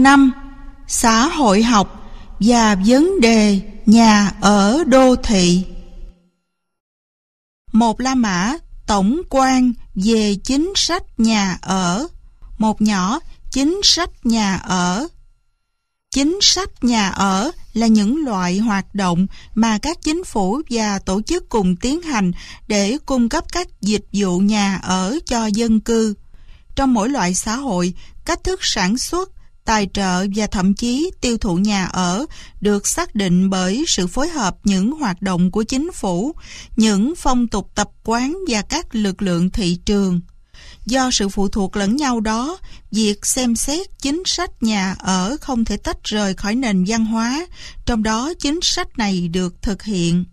Chương 5: Xã hội học và vấn đề nhà ở đô thị. Một La Mã tổng quan về chính sách nhà ở. Một nhỏ chính sách nhà ở. Chính sách nhà ở là những loại hoạt động mà các chính phủ và tổ chức cùng tiến hành để cung cấp các dịch vụ nhà ở cho dân cư. Trong mỗi loại xã hội, cách thức sản xuất, tài trợ và thậm chí tiêu thụ nhà ở được xác định bởi sự phối hợp những hoạt động của chính phủ, những phong tục tập quán và các lực lượng thị trường. Do sự phụ thuộc lẫn nhau đó, việc xem xét chính sách nhà ở không thể tách rời khỏi nền văn hóa, trong đó chính sách này được thực hiện.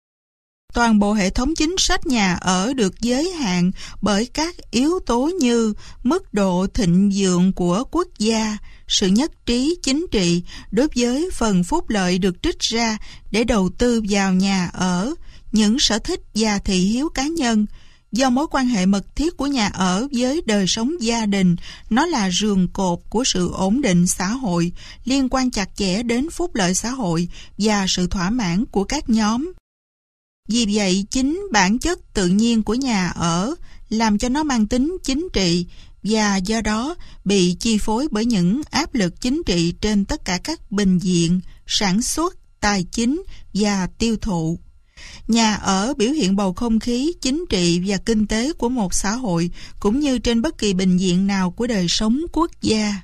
Toàn bộ hệ thống chính sách nhà ở được giới hạn bởi các yếu tố như mức độ thịnh vượng của quốc gia, sự nhất trí chính trị đối với phần phúc lợi được trích ra để đầu tư vào nhà ở, những sở thích và thị hiếu cá nhân. Do mối quan hệ mật thiết của nhà ở với đời sống gia đình, nó là giường cột của sự ổn định xã hội, liên quan chặt chẽ đến phúc lợi xã hội và sự thỏa mãn của các nhóm. Vì vậy, chính bản chất tự nhiên của nhà ở làm cho nó mang tính chính trị và do đó bị chi phối bởi những áp lực chính trị trên tất cả các bình diện, sản xuất, tài chính và tiêu thụ. Nhà ở biểu hiện bầu không khí chính trị và kinh tế của một xã hội cũng như trên bất kỳ bình diện nào của đời sống quốc gia.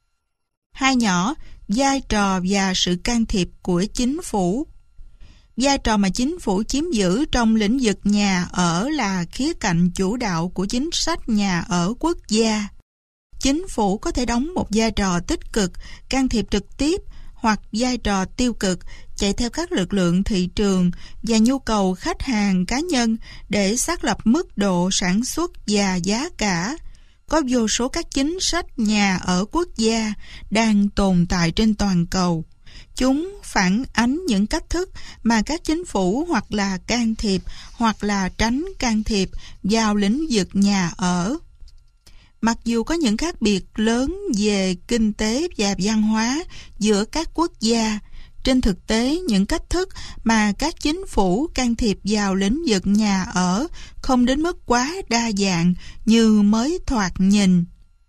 Hai nhỏ, vai trò và sự can thiệp của chính phủ. Vai trò mà chính phủ chiếm giữ trong lĩnh vực nhà ở là khía cạnh chủ đạo của chính sách nhà ở quốc gia. Chính phủ có thể đóng một vai trò tích cực, can thiệp trực tiếp, hoặc vai trò tiêu cực, chạy theo các lực lượng thị trường và nhu cầu khách hàng cá nhân để xác lập mức độ sản xuất và giá cả. Có vô số các chính sách nhà ở quốc gia đang tồn tại trên toàn cầu. Chúng phản ánh những cách thức mà các chính phủ hoặc là can thiệp hoặc là tránh can thiệp vào lĩnh vực nhà ở. Mặc dù có những khác biệt lớn về kinh tế và văn hóa giữa các quốc gia, trên thực tế những cách thức mà các chính phủ can thiệp vào lĩnh vực nhà ở không đến mức quá đa dạng như mới thoạt nhìn.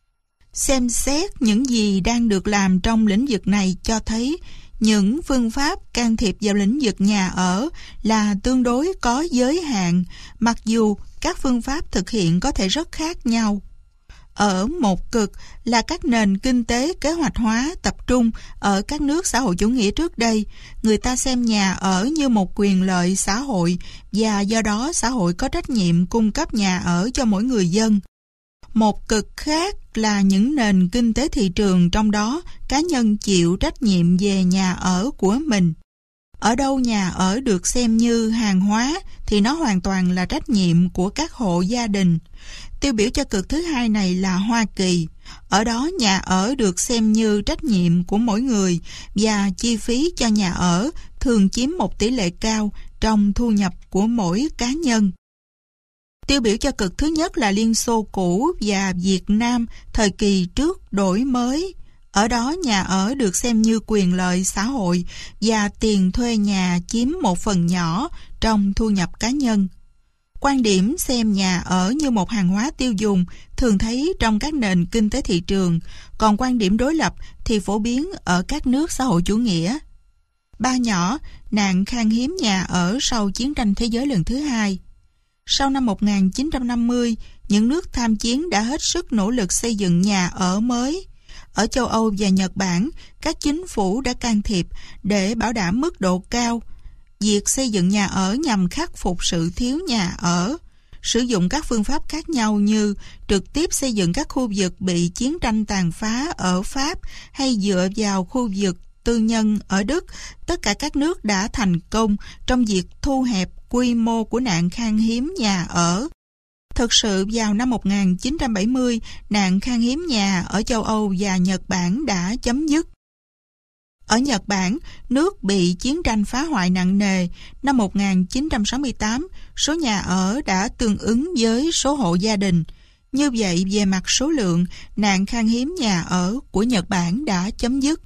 Xem xét những gì đang được làm trong lĩnh vực này cho thấy những phương pháp can thiệp vào lĩnh vực nhà ở là tương đối có giới hạn, mặc dù các phương pháp thực hiện có thể rất khác nhau. Ở một cực là các nền kinh tế kế hoạch hóa tập trung ở các nước xã hội chủ nghĩa trước đây, người ta xem nhà ở như một quyền lợi xã hội và do đó xã hội có trách nhiệm cung cấp nhà ở cho mỗi người dân. Một cực khác là những nền kinh tế thị trường, trong đó cá nhân chịu trách nhiệm về nhà ở của mình. Ở đâu nhà ở được xem như hàng hóa thì nó hoàn toàn là trách nhiệm của các hộ gia đình. Tiêu biểu cho cực thứ hai này là Hoa Kỳ. Ở đó nhà ở được xem như trách nhiệm của mỗi người và chi phí cho nhà ở thường chiếm một tỷ lệ cao trong thu nhập của mỗi cá nhân. Tiêu biểu cho cực thứ nhất là Liên Xô cũ và Việt Nam thời kỳ trước đổi mới. Ở đó nhà ở được xem như quyền lợi xã hội và tiền thuê nhà chiếm một phần nhỏ trong thu nhập cá nhân. Quan điểm xem nhà ở như một hàng hóa tiêu dùng thường thấy trong các nền kinh tế thị trường, còn quan điểm đối lập thì phổ biến ở các nước xã hội chủ nghĩa. Ba nhỏ, nạn khan hiếm nhà ở sau chiến tranh thế giới lần thứ hai. Sau năm 1950, những nước tham chiến đã hết sức nỗ lực xây dựng nhà ở mới. Ở châu Âu và Nhật Bản, các chính phủ đã can thiệp để bảo đảm mức độ cao việc xây dựng nhà ở nhằm khắc phục sự thiếu nhà ở, sử dụng các phương pháp khác nhau như trực tiếp xây dựng các khu vực bị chiến tranh tàn phá ở Pháp hay dựa vào khu vực tư nhân ở Đức. Tất cả các nước đã thành công trong việc thu hẹp quy mô của nạn khan hiếm nhà ở. Thực sự vào năm 1970, nạn khan hiếm nhà ở châu Âu và Nhật Bản đã chấm dứt. Ở Nhật Bản, nước bị chiến tranh phá hoại nặng nề. Năm 1968, số nhà ở đã tương ứng với số hộ gia đình. Như vậy, về mặt số lượng, nạn khan hiếm nhà ở của Nhật Bản đã chấm dứt.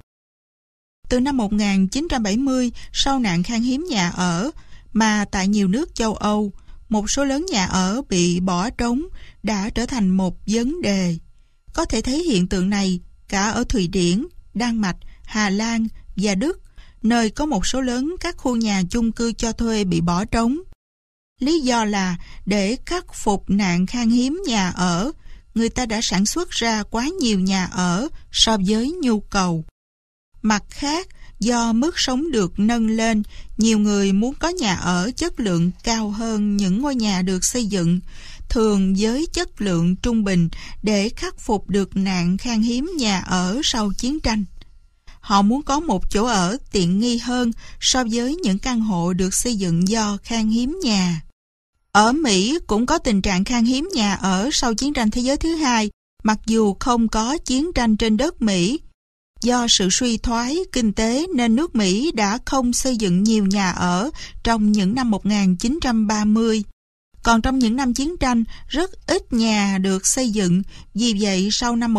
Từ năm 1970, sau nạn khan hiếm nhà ở, mà tại nhiều nước châu Âu, một số lớn nhà ở bị bỏ trống đã trở thành một vấn đề. Có thể thấy hiện tượng này cả ở Thụy Điển, Đan Mạch, Hà Lan và Đức, nơi có một số lớn các khu nhà chung cư cho thuê bị bỏ trống. Lý do là để khắc phục nạn khan hiếm nhà ở, người ta đã sản xuất ra quá nhiều nhà ở so với nhu cầu. Mặt khác, do mức sống được nâng lên, nhiều người muốn có nhà ở chất lượng cao hơn những ngôi nhà được xây dựng, thường với chất lượng trung bình để khắc phục được nạn khan hiếm nhà ở sau chiến tranh. Họ muốn có một chỗ ở tiện nghi hơn so với những căn hộ được xây dựng do khan hiếm nhà. Ở Mỹ cũng có tình trạng khan hiếm nhà ở sau chiến tranh thế giới thứ hai, mặc dù không có chiến tranh trên đất Mỹ. Do sự suy thoái kinh tế nên nước Mỹ đã không xây dựng nhiều nhà ở trong những năm 1930. Còn trong những năm chiến tranh, rất ít nhà được xây dựng, vì vậy sau năm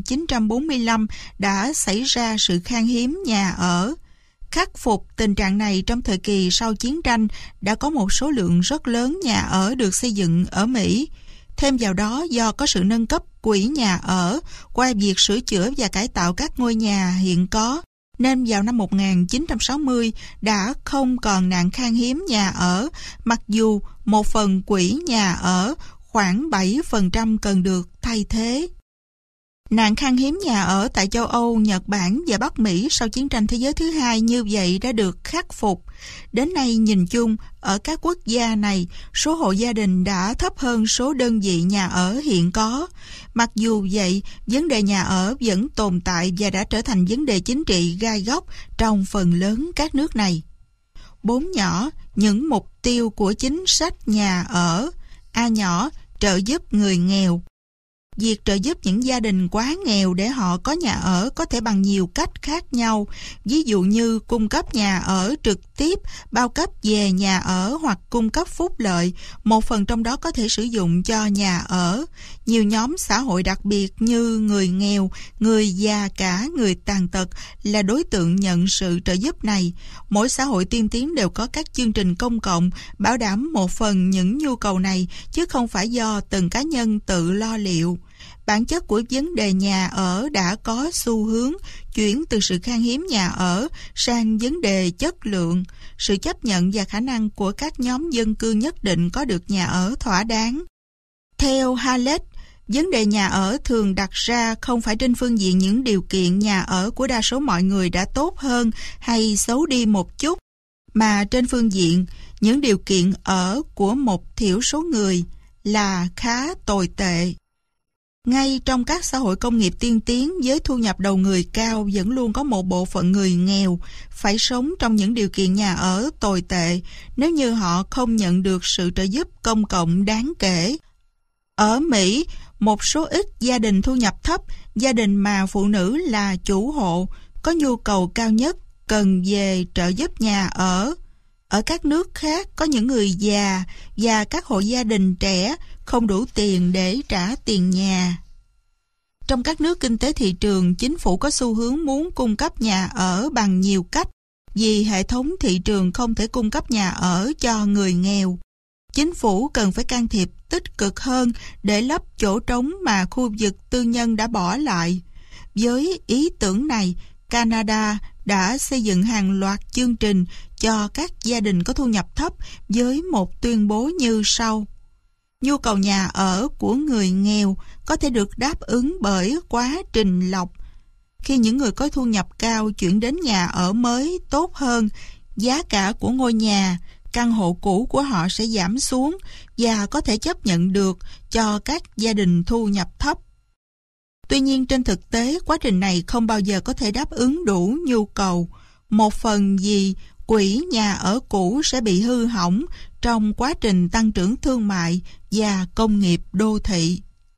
1945 đã xảy ra sự khan hiếm nhà ở. Khắc phục tình trạng này trong thời kỳ sau chiến tranh đã có một số lượng rất lớn nhà ở được xây dựng ở Mỹ. Thêm vào đó, do có sự nâng cấp quỹ nhà ở qua việc sửa chữa và cải tạo các ngôi nhà hiện có, nên vào năm 1960 đã không còn nạn khan hiếm nhà ở, mặc dù một phần quỹ nhà ở, khoảng 7% cần được thay thế. Nạn khan hiếm nhà ở tại châu Âu, Nhật Bản và Bắc Mỹ sau chiến tranh thế giới thứ hai như vậy đã được khắc phục. Đến nay nhìn chung, ở các quốc gia này, số hộ gia đình đã thấp hơn số đơn vị nhà ở hiện có. Mặc dù vậy, vấn đề nhà ở vẫn tồn tại và đã trở thành vấn đề chính trị gai góc trong phần lớn các nước này. 4 nhỏ, những mục tiêu của chính sách nhà ở. A nhỏ, trợ giúp người nghèo. Việc trợ giúp những gia đình quá nghèo để họ có nhà ở có thể bằng nhiều cách khác nhau, ví dụ như cung cấp nhà ở trực tiếp, bao cấp về nhà ở hoặc cung cấp phúc lợi, một phần trong đó có thể sử dụng cho nhà ở. Nhiều nhóm xã hội đặc biệt như người nghèo, người già cả người tàn tật là đối tượng nhận sự trợ giúp này. Mỗi xã hội tiên tiến đều có các chương trình công cộng bảo đảm một phần những nhu cầu này, chứ không phải do từng cá nhân tự lo liệu. Bản chất của vấn đề nhà ở đã có xu hướng chuyển từ sự khan hiếm nhà ở sang vấn đề chất lượng, sự chấp nhận và khả năng của các nhóm dân cư nhất định có được nhà ở thỏa đáng. Theo Hallett, vấn đề nhà ở thường đặt ra không phải trên phương diện những điều kiện nhà ở của đa số mọi người đã tốt hơn hay xấu đi một chút, mà trên phương diện những điều kiện ở của một thiểu số người là khá tồi tệ. Ngay trong các xã hội công nghiệp tiên tiến với thu nhập đầu người cao vẫn luôn có một bộ phận người nghèo phải sống trong những điều kiện nhà ở tồi tệ nếu như họ không nhận được sự trợ giúp công cộng đáng kể. Ở Mỹ, một số ít gia đình thu nhập thấp, gia đình mà phụ nữ là chủ hộ, có nhu cầu cao nhất cần về trợ giúp nhà ở. Ở các nước khác có những người già và các hộ gia đình trẻ không đủ tiền để trả tiền nhà. Trong các nước kinh tế thị trường, chính phủ có xu hướng muốn cung cấp nhà ở bằng nhiều cách, vì hệ thống thị trường không thể cung cấp nhà ở cho người nghèo. Chính phủ cần phải can thiệp tích cực hơn để lấp chỗ trống mà khu vực tư nhân đã bỏ lại. Với ý tưởng này, Canada đã xây dựng hàng loạt chương trình cho các gia đình có thu nhập thấp với một tuyên bố như sau. Nhu cầu nhà ở của người nghèo có thể được đáp ứng bởi quá trình lọc. Khi những người có thu nhập cao chuyển đến nhà ở mới tốt hơn, giá cả của ngôi nhà, căn hộ cũ của họ sẽ giảm xuống và có thể chấp nhận được cho các gia đình thu nhập thấp. Tuy nhiên trên thực tế, quá trình này không bao giờ có thể đáp ứng đủ nhu cầu. Một phần vì quỹ nhà ở cũ sẽ bị hư hỏng trong quá trình tăng trưởng thương mại và công nghiệp đô thị.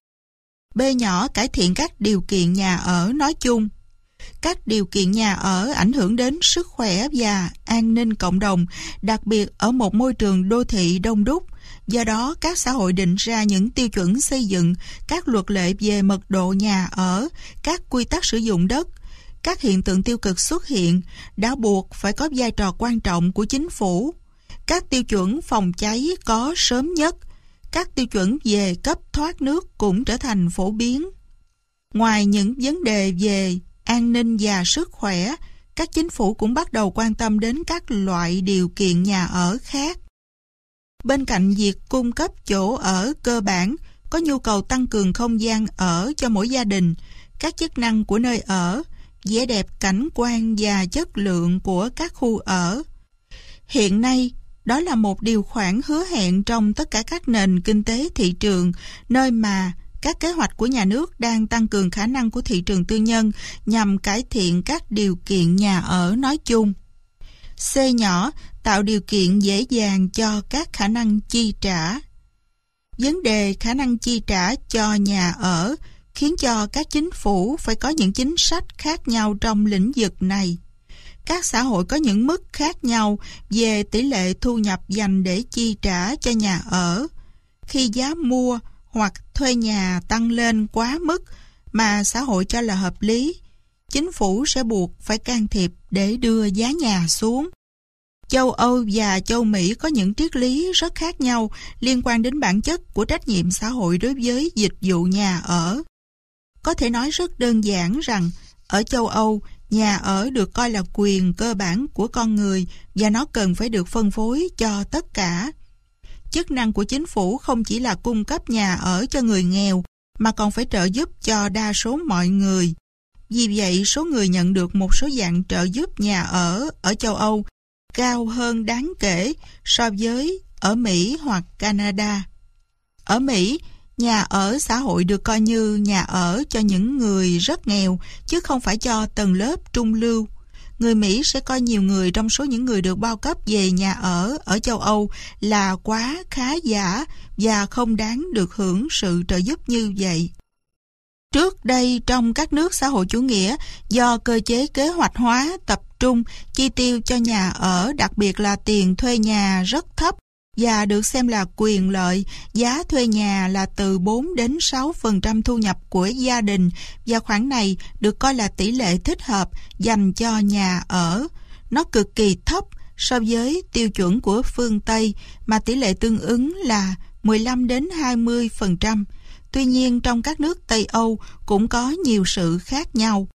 B nhỏ, cải thiện các điều kiện nhà ở nói chung. Các điều kiện nhà ở ảnh hưởng đến sức khỏe và an ninh cộng đồng, đặc biệt ở một môi trường đô thị đông đúc. Do đó, các xã hội định ra những tiêu chuẩn xây dựng, các luật lệ về mật độ nhà ở, các quy tắc sử dụng đất, các hiện tượng tiêu cực xuất hiện đã buộc phải có vai trò quan trọng của chính phủ. Các tiêu chuẩn phòng cháy có sớm nhất, các tiêu chuẩn về cấp thoát nước cũng trở thành phổ biến. Ngoài những vấn đề về an ninh và sức khỏe, các chính phủ cũng bắt đầu quan tâm đến các loại điều kiện nhà ở khác. Bên cạnh việc cung cấp chỗ ở cơ bản, có nhu cầu tăng cường không gian ở cho mỗi gia đình, các chức năng của nơi ở, vẻ đẹp cảnh quan và chất lượng của các khu ở. Hiện nay, đó là một điều khoản hứa hẹn trong tất cả các nền kinh tế thị trường, nơi mà các kế hoạch của nhà nước đang tăng cường khả năng của thị trường tư nhân nhằm cải thiện các điều kiện nhà ở nói chung. C nhỏ, tạo điều kiện dễ dàng cho các khả năng chi trả. Vấn đề khả năng chi trả cho nhà ở khiến cho các chính phủ phải có những chính sách khác nhau trong lĩnh vực này. Các xã hội có những mức khác nhau về tỷ lệ thu nhập dành để chi trả cho nhà ở. Khi giá mua hoặc thuê nhà tăng lên quá mức mà xã hội cho là hợp lý, chính phủ sẽ buộc phải can thiệp để đưa giá nhà xuống. Châu Âu và châu Mỹ có những triết lý rất khác nhau liên quan đến bản chất của trách nhiệm xã hội đối với dịch vụ nhà ở. Có thể nói rất đơn giản rằng, ở châu Âu, nhà ở được coi là quyền cơ bản của con người và nó cần phải được phân phối cho tất cả. Chức năng của chính phủ không chỉ là cung cấp nhà ở cho người nghèo, mà còn phải trợ giúp cho đa số mọi người. Vì vậy, số người nhận được một số dạng trợ giúp nhà ở châu Âu cao hơn đáng kể so với ở Mỹ hoặc Canada. Ở Mỹ, nhà ở xã hội được coi như nhà ở cho những người rất nghèo, chứ không phải cho tầng lớp trung lưu. Người Mỹ sẽ coi nhiều người trong số những người được bao cấp về nhà ở châu Âu là quá khá giả và không đáng được hưởng sự trợ giúp như vậy. Trước đây, trong các nước xã hội chủ nghĩa, do cơ chế kế hoạch hóa tập trung, chi tiêu cho nhà ở, đặc biệt là tiền thuê nhà rất thấp và được xem là quyền lợi, giá thuê nhà là từ 4 đến 6% thu nhập của gia đình, và khoản này được coi là tỷ lệ thích hợp dành cho nhà ở. Nó cực kỳ thấp so với tiêu chuẩn của phương Tây, mà tỷ lệ tương ứng là 15 đến 20%. Tuy nhiên, trong các nước Tây Âu cũng có nhiều sự khác nhau.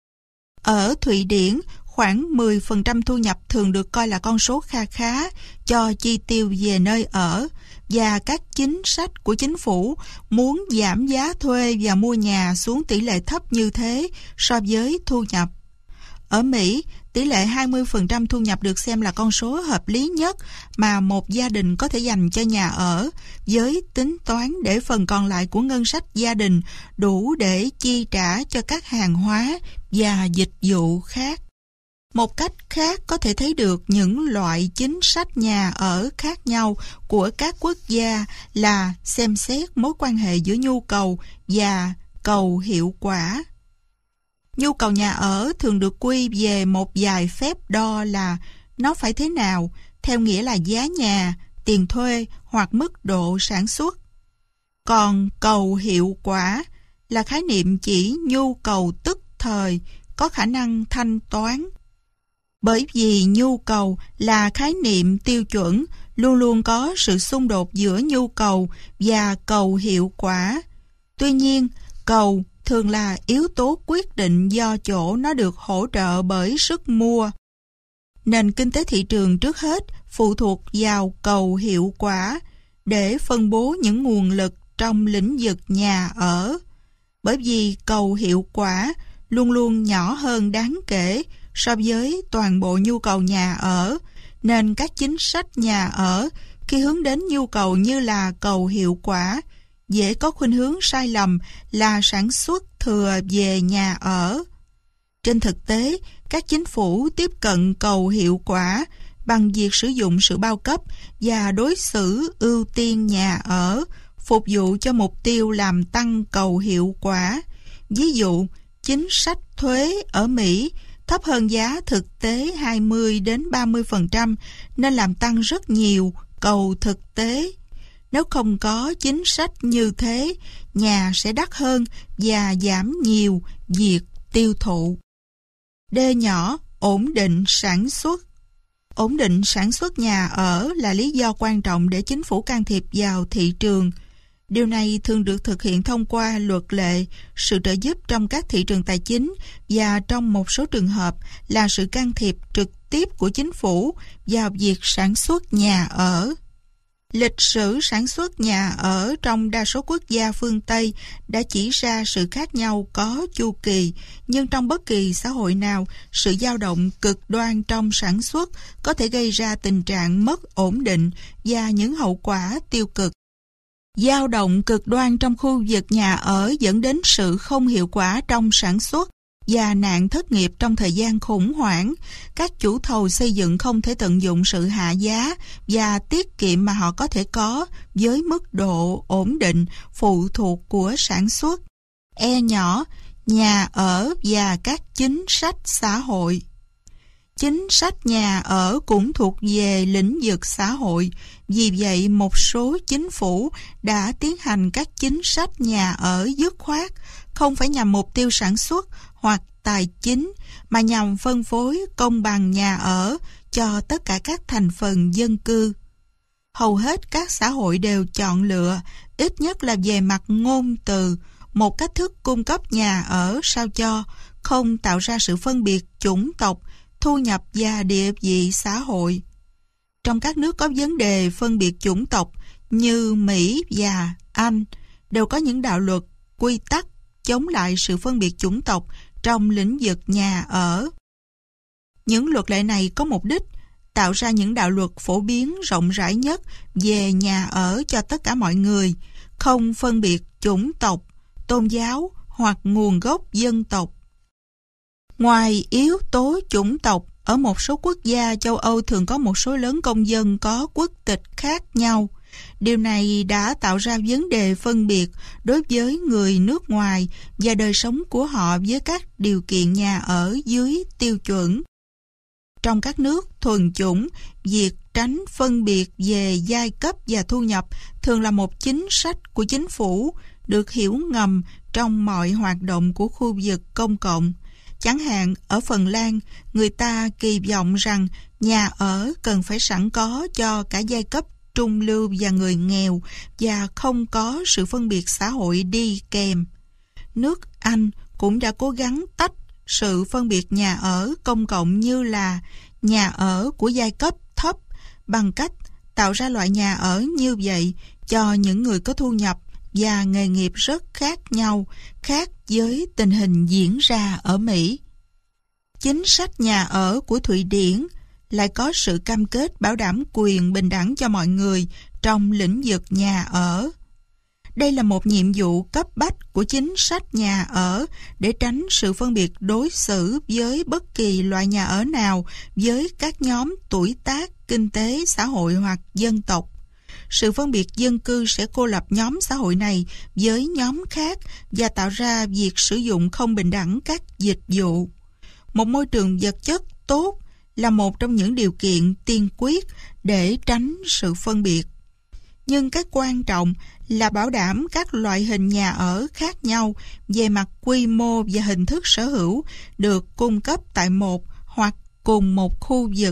Ở Thụy Điển, khoảng 10% thu nhập thường được coi là con số kha khá cho chi tiêu về nơi ở, và các chính sách của chính phủ muốn giảm giá thuê và mua nhà xuống tỷ lệ thấp như thế so với thu nhập. Ở Mỹ, tỷ lệ 20% thu nhập được xem là con số hợp lý nhất mà một gia đình có thể dành cho nhà ở, với tính toán để phần còn lại của ngân sách gia đình đủ để chi trả cho các hàng hóa và dịch vụ khác. Một cách khác có thể thấy được những loại chính sách nhà ở khác nhau của các quốc gia là xem xét mối quan hệ giữa nhu cầu và cầu hiệu quả. Nhu cầu nhà ở thường được quy về một vài phép đo là nó phải thế nào, theo nghĩa là giá nhà, tiền thuê hoặc mức độ sản xuất. Còn cầu hiệu quả là khái niệm chỉ nhu cầu tức thời, có khả năng thanh toán. Bởi vì nhu cầu là khái niệm tiêu chuẩn, luôn luôn có sự xung đột giữa nhu cầu và cầu hiệu quả. Tuy nhiên, cầu thường là yếu tố quyết định do chỗ nó được hỗ trợ bởi sức mua. Nền kinh tế thị trường trước hết phụ thuộc vào cầu hiệu quả để phân bố những nguồn lực trong lĩnh vực nhà ở. Bởi vì cầu hiệu quả luôn luôn nhỏ hơn đáng kể so với toàn bộ nhu cầu nhà ở, nên các chính sách nhà ở khi hướng đến nhu cầu như là cầu hiệu quả dễ có khuynh hướng sai lầm là sản xuất thừa về nhà ở. Trên thực tế, các chính phủ tiếp cận cầu hiệu quả bằng việc sử dụng sự bao cấp và đối xử ưu tiên nhà ở, phục vụ cho mục tiêu làm tăng cầu hiệu quả. Ví dụ, chính sách thuế ở Mỹ thấp hơn giá thực tế 20 đến 30% nên làm tăng rất nhiều cầu thực tế. Nếu không có chính sách như thế, nhà sẽ đắt hơn và giảm nhiều việc tiêu thụ. D nhỏ, ổn định sản xuất. Ổn định sản xuất nhà ở là lý do quan trọng để chính phủ can thiệp vào thị trường. Điều này thường được thực hiện thông qua luật lệ, sự trợ giúp trong các thị trường tài chính và trong một số trường hợp là sự can thiệp trực tiếp của chính phủ vào việc sản xuất nhà ở. Lịch sử sản xuất nhà ở trong đa số quốc gia phương Tây đã chỉ ra sự khác nhau có chu kỳ, nhưng trong bất kỳ xã hội nào, sự dao động cực đoan trong sản xuất có thể gây ra tình trạng mất ổn định và những hậu quả tiêu cực. Dao động cực đoan trong khu vực nhà ở dẫn đến sự không hiệu quả trong sản xuất và nạn thất nghiệp trong thời gian khủng hoảng. Các chủ thầu xây dựng không thể tận dụng sự hạ giá và tiết kiệm mà họ có thể có với mức độ ổn định phụ thuộc của sản xuất. E nhỏ, nhà ở và các chính sách xã hội. Chính sách nhà ở cũng thuộc về lĩnh vực xã hội, vì vậy một số chính phủ đã tiến hành các chính sách nhà ở dứt khoát, không phải nhằm mục tiêu sản xuất hoặc tài chính, mà nhằm phân phối công bằng nhà ở cho tất cả các thành phần dân cư. Hầu hết các xã hội đều chọn lựa, ít nhất là về mặt ngôn từ, một cách thức cung cấp nhà ở sao cho không tạo ra sự phân biệt chủng tộc, thu nhập và địa vị xã hội. Trong các nước có vấn đề phân biệt chủng tộc như Mỹ và Anh, đều có những đạo luật, quy tắc chống lại sự phân biệt chủng tộc trong lĩnh vực nhà ở. Những luật lệ này có mục đích tạo ra những đạo luật phổ biến rộng rãi nhất về nhà ở cho tất cả mọi người, không phân biệt chủng tộc, tôn giáo hoặc nguồn gốc dân tộc. Ngoài yếu tố chủng tộc, ở một số quốc gia châu Âu thường có một số lớn công dân có quốc tịch khác nhau. Điều này đã tạo ra vấn đề phân biệt đối với người nước ngoài và đời sống của họ với các điều kiện nhà ở dưới tiêu chuẩn. Trong các nước thuần chủng, việc tránh phân biệt về giai cấp và thu nhập thường là một chính sách của chính phủ, được hiểu ngầm trong mọi hoạt động của khu vực công cộng. Chẳng hạn, ở Phần Lan, người ta kỳ vọng rằng nhà ở cần phải sẵn có cho cả giai cấp trung lưu và người nghèo và không có sự phân biệt xã hội đi kèm. Nước Anh cũng đã cố gắng tách sự phân biệt nhà ở công cộng như là nhà ở của giai cấp thấp bằng cách tạo ra loại nhà ở như vậy cho những người có thu nhập và nghề nghiệp rất khác nhau, khác với tình hình diễn ra ở Mỹ. Chính sách nhà ở của Thụy Điển lại có sự cam kết bảo đảm quyền bình đẳng cho mọi người trong lĩnh vực nhà ở. Đây là một nhiệm vụ cấp bách của chính sách nhà ở để tránh sự phân biệt đối xử với bất kỳ loại nhà ở nào với các nhóm tuổi tác, kinh tế, xã hội hoặc dân tộc. Sự phân biệt dân cư sẽ cô lập nhóm xã hội này với nhóm khác và tạo ra việc sử dụng không bình đẳng các dịch vụ. Một môi trường vật chất tốt là một trong những điều kiện tiên quyết để tránh sự phân biệt. Nhưng cái quan trọng là bảo đảm các loại hình nhà ở khác nhau về mặt quy mô và hình thức sở hữu được cung cấp tại một hoặc cùng một khu vực.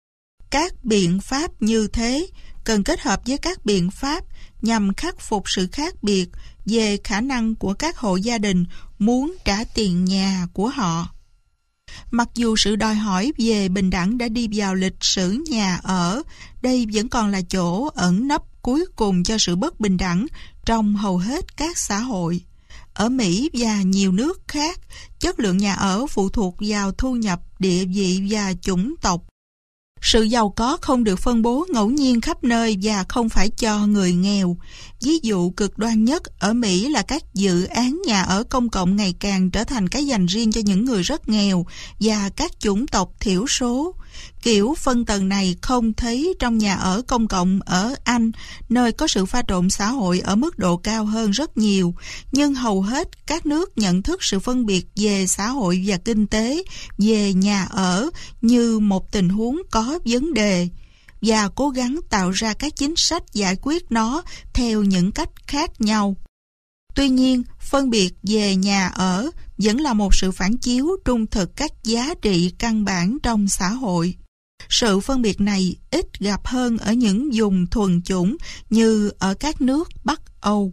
Các biện pháp như thế cần kết hợp với các biện pháp nhằm khắc phục sự khác biệt về khả năng của các hộ gia đình muốn trả tiền nhà của họ. Mặc dù sự đòi hỏi về bình đẳng đã đi vào lịch sử nhà ở, đây vẫn còn là chỗ ẩn nấp cuối cùng cho sự bất bình đẳng trong hầu hết các xã hội. Ở Mỹ và nhiều nước khác, chất lượng nhà ở phụ thuộc vào thu nhập, địa vị và chủng tộc. Sự giàu có không được phân bố ngẫu nhiên khắp nơi và không phải cho người nghèo. Ví dụ cực đoan nhất ở Mỹ là các dự án nhà ở công cộng ngày càng trở thành cái dành riêng cho những người rất nghèo và các chủng tộc thiểu số. Kiểu phân tầng này không thấy trong nhà ở công cộng ở Anh, nơi có sự pha trộn xã hội ở mức độ cao hơn rất nhiều, nhưng hầu hết các nước nhận thức sự phân biệt về xã hội và kinh tế, về nhà ở như một tình huống có vấn đề. và cố gắng tạo ra các chính sách giải quyết nó theo những cách khác nhau. Tuy nhiên, phân biệt về nhà ở vẫn là một sự phản chiếu trung thực các giá trị căn bản trong xã hội. Sự phân biệt này ít gặp hơn ở những vùng thuần chủng như ở các nước Bắc Âu.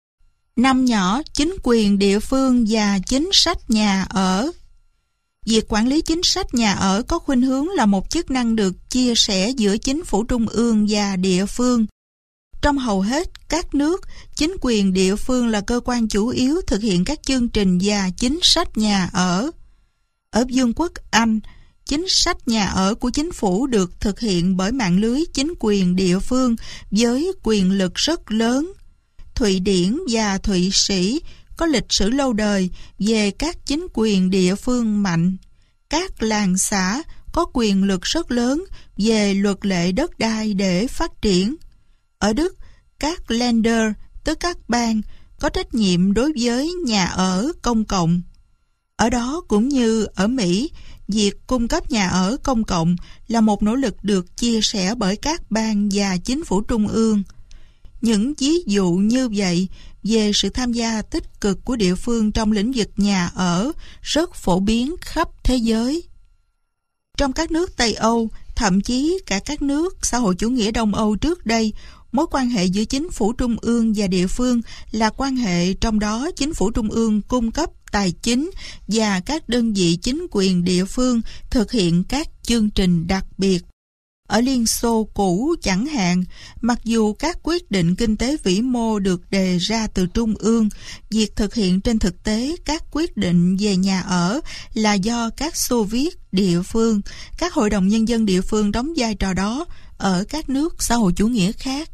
5 nhỏ, chính quyền địa phương và chính sách nhà ở. Việc quản lý chính sách nhà ở có khuynh hướng là một chức năng được chia sẻ giữa chính phủ trung ương và địa phương. Trong hầu hết các nước, chính quyền địa phương là cơ quan chủ yếu thực hiện các chương trình và chính sách nhà ở. Ở Vương quốc Anh, chính sách nhà ở của chính phủ được thực hiện bởi mạng lưới chính quyền địa phương với quyền lực rất lớn. Thụy Điển và Thụy Sĩ có lịch sử lâu đời về các chính quyền địa phương mạnh. Các làng xã có quyền lực rất lớn về luật lệ đất đai để phát triển. Ở Đức, các Länder, tức các bang, có trách nhiệm đối với nhà ở công cộng. Ở đó cũng như ở Mỹ, việc cung cấp nhà ở công cộng là một nỗ lực được chia sẻ bởi các bang và chính phủ trung ương. Những ví dụ như vậy về sự tham gia tích cực của địa phương trong lĩnh vực nhà ở rất phổ biến khắp thế giới. Trong các nước Tây Âu, thậm chí cả các nước xã hội chủ nghĩa Đông Âu trước đây, mối quan hệ giữa chính phủ trung ương và địa phương là quan hệ trong đó chính phủ trung ương cung cấp tài chính và các đơn vị chính quyền địa phương thực hiện các chương trình đặc biệt. Ở Liên Xô cũ chẳng hạn, mặc dù các quyết định kinh tế vĩ mô được đề ra từ trung ương, việc thực hiện trên thực tế các quyết định về nhà ở là do các Xô Viết địa phương, các hội đồng nhân dân địa phương đóng vai trò đó ở các nước xã hội chủ nghĩa khác.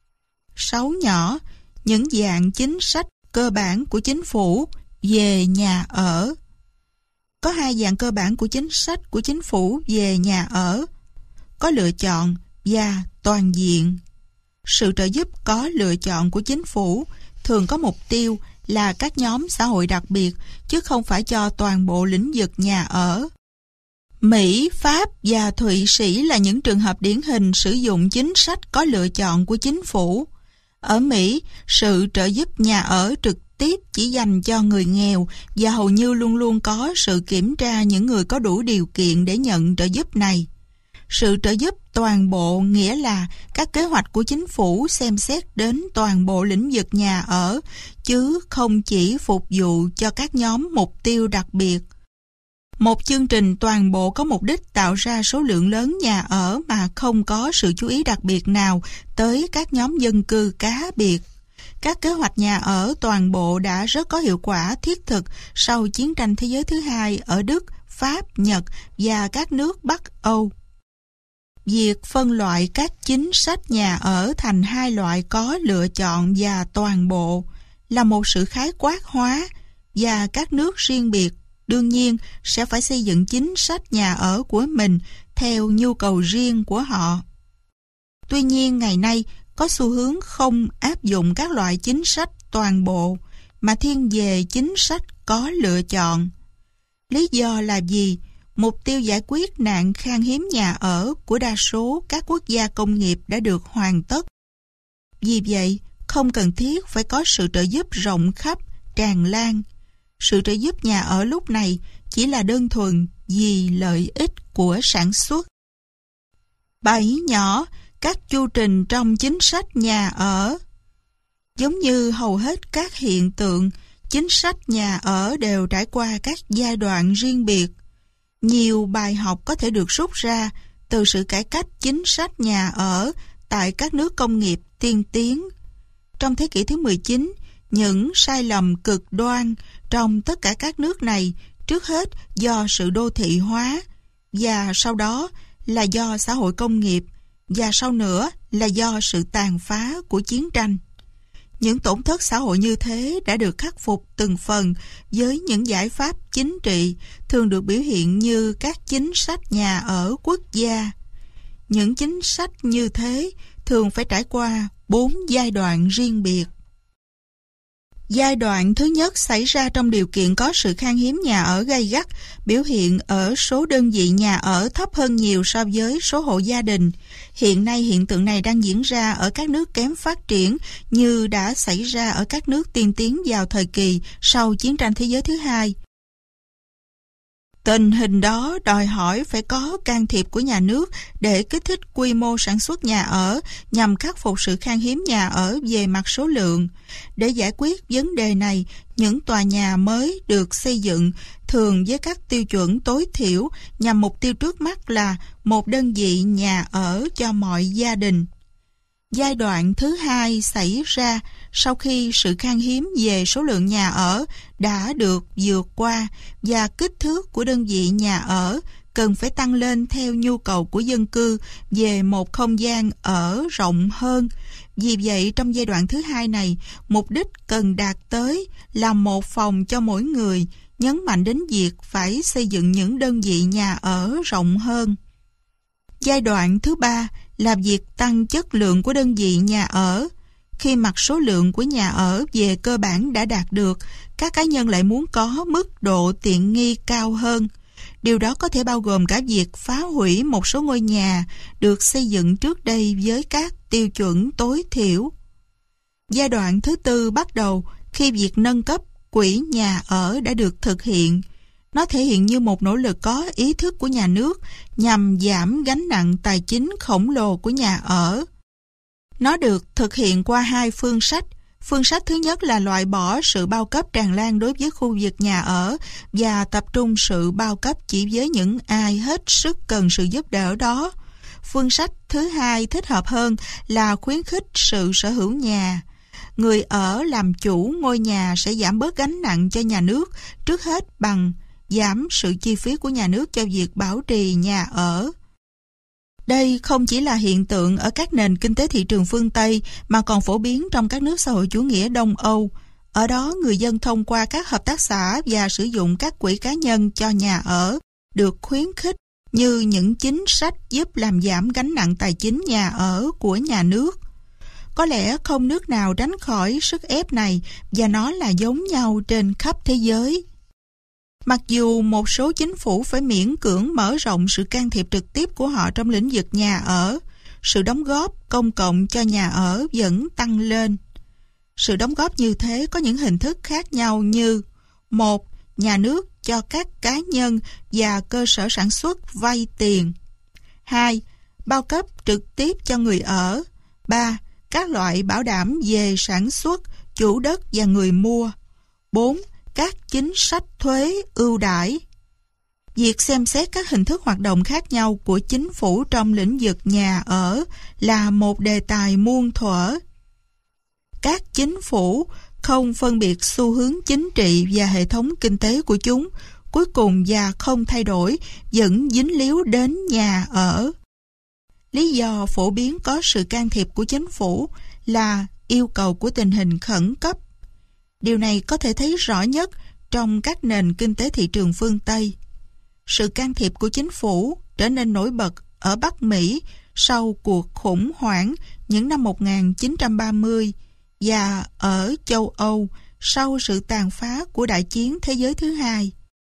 6 nhỏ, những dạng chính sách cơ bản của chính phủ về nhà ở. Có 2 dạng cơ bản của chính sách của chính phủ về nhà ở. Có lựa chọn và toàn diện. Sự trợ giúp có lựa chọn của chính phủ thường có mục tiêu là các nhóm xã hội đặc biệt, chứ không phải cho toàn bộ lĩnh vực nhà ở. Mỹ, Pháp và Thụy Sĩ là những trường hợp điển hình sử dụng chính sách có lựa chọn của chính phủ. Ở Mỹ, sự trợ giúp nhà ở trực tiếp chỉ dành cho người nghèo và hầu như luôn luôn có sự kiểm tra những người có đủ điều kiện để nhận trợ giúp này. Sự trợ giúp toàn bộ nghĩa là các kế hoạch của chính phủ xem xét đến toàn bộ lĩnh vực nhà ở, chứ không chỉ phục vụ cho các nhóm mục tiêu đặc biệt. Một chương trình toàn bộ có mục đích tạo ra số lượng lớn nhà ở mà không có sự chú ý đặc biệt nào tới các nhóm dân cư cá biệt. Các kế hoạch nhà ở toàn bộ đã rất có hiệu quả thiết thực sau chiến tranh thế giới thứ hai ở Đức, Pháp, Nhật và các nước Bắc Âu. Việc phân loại các chính sách nhà ở thành 2 loại có lựa chọn và toàn bộ là một sự khái quát hóa, và các nước riêng biệt đương nhiên sẽ phải xây dựng chính sách nhà ở của mình theo nhu cầu riêng của họ. Tuy nhiên ngày nay có xu hướng không áp dụng các loại chính sách toàn bộ mà thiên về chính sách có lựa chọn. Lý do là gì? Mục tiêu giải quyết nạn khan hiếm nhà ở của đa số các quốc gia công nghiệp đã được hoàn tất. Vì vậy, không cần thiết phải có sự trợ giúp rộng khắp, tràn lan. Sự trợ giúp nhà ở lúc này chỉ là đơn thuần vì lợi ích của sản xuất. 7 nhỏ, các chu trình trong chính sách nhà ở. Giống như hầu hết các hiện tượng, chính sách nhà ở đều trải qua các giai đoạn riêng biệt. Nhiều bài học có thể được rút ra từ sự cải cách chính sách nhà ở tại các nước công nghiệp tiên tiến. Trong thế kỷ thứ 19, những sai lầm cực đoan trong tất cả các nước này trước hết do sự đô thị hóa, và sau đó là do xã hội công nghiệp, và sau nữa là do sự tàn phá của chiến tranh. Những tổn thất xã hội như thế đã được khắc phục từng phần với những giải pháp chính trị thường được biểu hiện như các chính sách nhà ở quốc gia. Những chính sách như thế thường phải trải qua 4 giai đoạn riêng biệt. Giai đoạn thứ nhất xảy ra trong điều kiện có sự khan hiếm nhà ở gay gắt, biểu hiện ở số đơn vị nhà ở thấp hơn nhiều so với số hộ gia đình. Hiện nay hiện tượng này đang diễn ra ở các nước kém phát triển như đã xảy ra ở các nước tiên tiến vào thời kỳ sau Chiến tranh Thế giới thứ hai. Tình hình đó đòi hỏi phải có can thiệp của nhà nước để kích thích quy mô sản xuất nhà ở nhằm khắc phục sự khan hiếm nhà ở về mặt số lượng. Để giải quyết vấn đề này, những tòa nhà mới được xây dựng thường với các tiêu chuẩn tối thiểu nhằm mục tiêu trước mắt là một đơn vị nhà ở cho mọi gia đình. Giai đoạn thứ hai xảy ra sau khi sự khan hiếm về số lượng nhà ở đã được vượt qua và kích thước của đơn vị nhà ở cần phải tăng lên theo nhu cầu của dân cư về một không gian ở rộng hơn. Vì vậy, trong giai đoạn thứ hai này, mục đích cần đạt tới là một phòng cho mỗi người, nhấn mạnh đến việc phải xây dựng những đơn vị nhà ở rộng hơn. Giai đoạn thứ ba là việc tăng chất lượng của đơn vị nhà ở. Khi mặt số lượng của nhà ở về cơ bản đã đạt được, các cá nhân lại muốn có mức độ tiện nghi cao hơn. Điều đó có thể bao gồm cả việc phá hủy một số ngôi nhà được xây dựng trước đây với các tiêu chuẩn tối thiểu. Giai đoạn thứ tư bắt đầu khi việc nâng cấp quỹ nhà ở đã được thực hiện. Nó thể hiện như một nỗ lực có ý thức của nhà nước nhằm giảm gánh nặng tài chính khổng lồ của nhà ở. Nó được thực hiện qua hai phương sách. Phương sách thứ nhất là loại bỏ sự bao cấp tràn lan đối với khu vực nhà ở và tập trung sự bao cấp chỉ với những ai hết sức cần sự giúp đỡ đó. Phương sách thứ hai thích hợp hơn là khuyến khích sự sở hữu nhà. Người ở làm chủ ngôi nhà sẽ giảm bớt gánh nặng cho nhà nước, trước hết bằng giảm sự chi phí của nhà nước cho việc bảo trì nhà ở. Đây không chỉ là hiện tượng ở các nền kinh tế thị trường phương Tây mà còn phổ biến trong các nước xã hội chủ nghĩa Đông Âu. Ở đó, người dân thông qua các hợp tác xã và sử dụng các quỹ cá nhân cho nhà ở được khuyến khích như những chính sách giúp làm giảm gánh nặng tài chính nhà ở của nhà nước. Có lẽ không nước nào tránh khỏi sức ép này và nó là giống nhau trên khắp thế giới. Mặc dù một số chính phủ phải miễn cưỡng mở rộng sự can thiệp trực tiếp của họ trong lĩnh vực nhà ở, sự đóng góp công cộng cho nhà ở vẫn tăng lên. Sự đóng góp như thế có những hình thức khác nhau như: 1. Nhà nước cho các cá nhân và cơ sở sản xuất vay tiền. 2. Bao cấp trực tiếp cho người ở. 3. Các loại bảo đảm về sản xuất, chủ đất và người mua. 4. Các chính sách thuế ưu đãi. Việc xem xét các hình thức hoạt động khác nhau của chính phủ trong lĩnh vực nhà ở là một đề tài muôn thuở. Các chính phủ không phân biệt xu hướng chính trị và hệ thống kinh tế của chúng, cuối cùng và không thay đổi, vẫn dính líu đến nhà ở. Lý do phổ biến có sự can thiệp của chính phủ là yêu cầu của tình hình khẩn cấp. Điều này có thể thấy rõ nhất trong các nền kinh tế thị trường phương Tây. Sự can thiệp của chính phủ trở nên nổi bật ở Bắc Mỹ sau cuộc khủng hoảng những năm 1930 và ở châu Âu sau sự tàn phá của Đại chiến Thế giới thứ hai.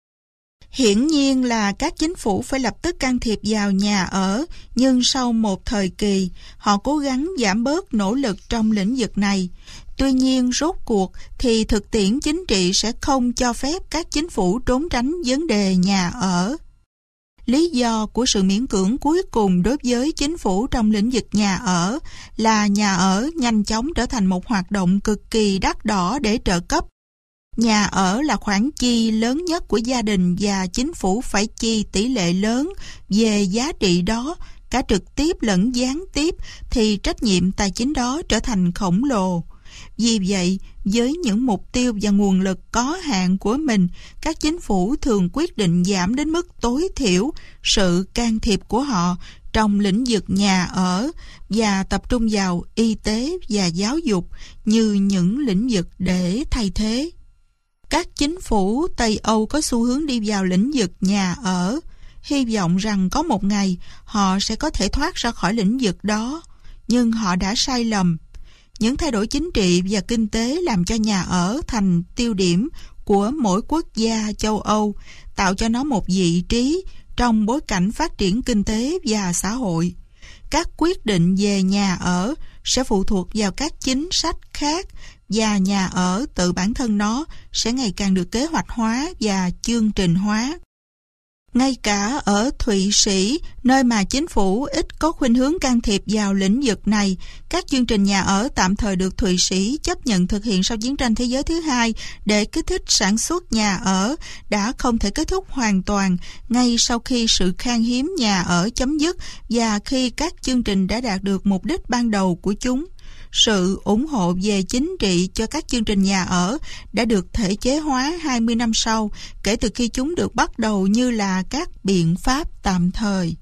Hiển nhiên là các chính phủ phải lập tức can thiệp vào nhà ở, nhưng sau một thời kỳ, họ cố gắng giảm bớt nỗ lực trong lĩnh vực này. Tuy nhiên, rốt cuộc thì thực tiễn chính trị sẽ không cho phép các chính phủ trốn tránh vấn đề nhà ở. Lý do của sự miễn cưỡng cuối cùng đối với chính phủ trong lĩnh vực nhà ở là nhà ở nhanh chóng trở thành một hoạt động cực kỳ đắt đỏ để trợ cấp. Nhà ở là khoản chi lớn nhất của gia đình và chính phủ phải chi tỷ lệ lớn về giá trị đó, cả trực tiếp lẫn gián tiếp, thì trách nhiệm tài chính đó trở thành khổng lồ. Vì vậy, với những mục tiêu và nguồn lực có hạn của mình, các chính phủ thường quyết định giảm đến mức tối thiểu sự can thiệp của họ trong lĩnh vực nhà ở và tập trung vào y tế và giáo dục như những lĩnh vực để thay thế. Các chính phủ Tây Âu có xu hướng đi vào lĩnh vực nhà ở, hy vọng rằng có một ngày họ sẽ có thể thoát ra khỏi lĩnh vực đó, nhưng họ đã sai lầm. những thay đổi chính trị và kinh tế làm cho nhà ở thành tiêu điểm của mỗi quốc gia châu Âu, tạo cho nó một vị trí trong bối cảnh phát triển kinh tế và xã hội. Các quyết định về nhà ở sẽ phụ thuộc vào các chính sách khác, và nhà ở tự bản thân nó sẽ ngày càng được kế hoạch hóa và chương trình hóa. Ngay cả ở Thụy Sĩ, nơi mà chính phủ ít có khuynh hướng can thiệp vào lĩnh vực này, các chương trình nhà ở tạm thời được Thụy Sĩ chấp nhận thực hiện sau chiến tranh thế giới thứ hai để kích thích sản xuất nhà ở đã không thể kết thúc hoàn toàn ngay sau khi sự khan hiếm nhà ở chấm dứt và khi các chương trình đã đạt được mục đích ban đầu của chúng. Sự ủng hộ về chính trị cho các chương trình nhà ở đã được thể chế hóa 20 năm sau kể từ khi chúng được bắt đầu như là các biện pháp tạm thời.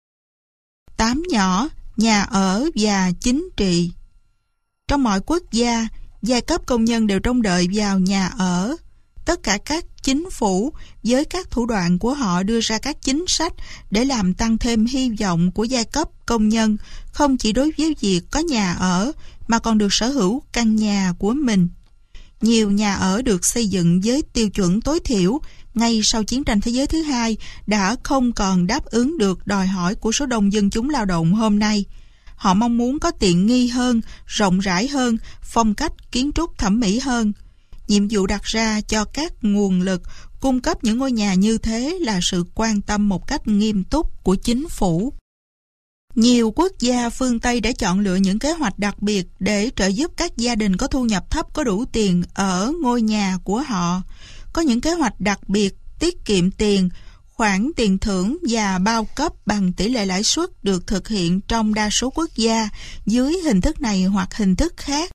8 nhỏ, nhà ở và chính trị. Trong mọi quốc gia, giai cấp công nhân đều trông đợi vào nhà ở. Tất cả các chính phủ với các thủ đoạn của họ đưa ra các chính sách để làm tăng thêm hy vọng của giai cấp công nhân, không chỉ đối với việc có nhà ở mà còn được sở hữu căn nhà của mình. Nhiều nhà ở được xây dựng với tiêu chuẩn tối thiểu ngay sau chiến tranh thế giới thứ hai đã không còn đáp ứng được đòi hỏi của số đông dân chúng lao động hôm nay. Họ mong muốn có tiện nghi hơn, rộng rãi hơn, phong cách kiến trúc thẩm mỹ hơn. Nhiệm vụ đặt ra cho các nguồn lực cung cấp những ngôi nhà như thế là sự quan tâm một cách nghiêm túc của chính phủ. Nhiều quốc gia phương Tây đã chọn lựa những kế hoạch đặc biệt để trợ giúp các gia đình có thu nhập thấp có đủ tiền ở ngôi nhà của họ. Có những kế hoạch đặc biệt tiết kiệm tiền, khoản tiền thưởng và bao cấp bằng tỷ lệ lãi suất được thực hiện trong đa số quốc gia dưới hình thức này hoặc hình thức khác.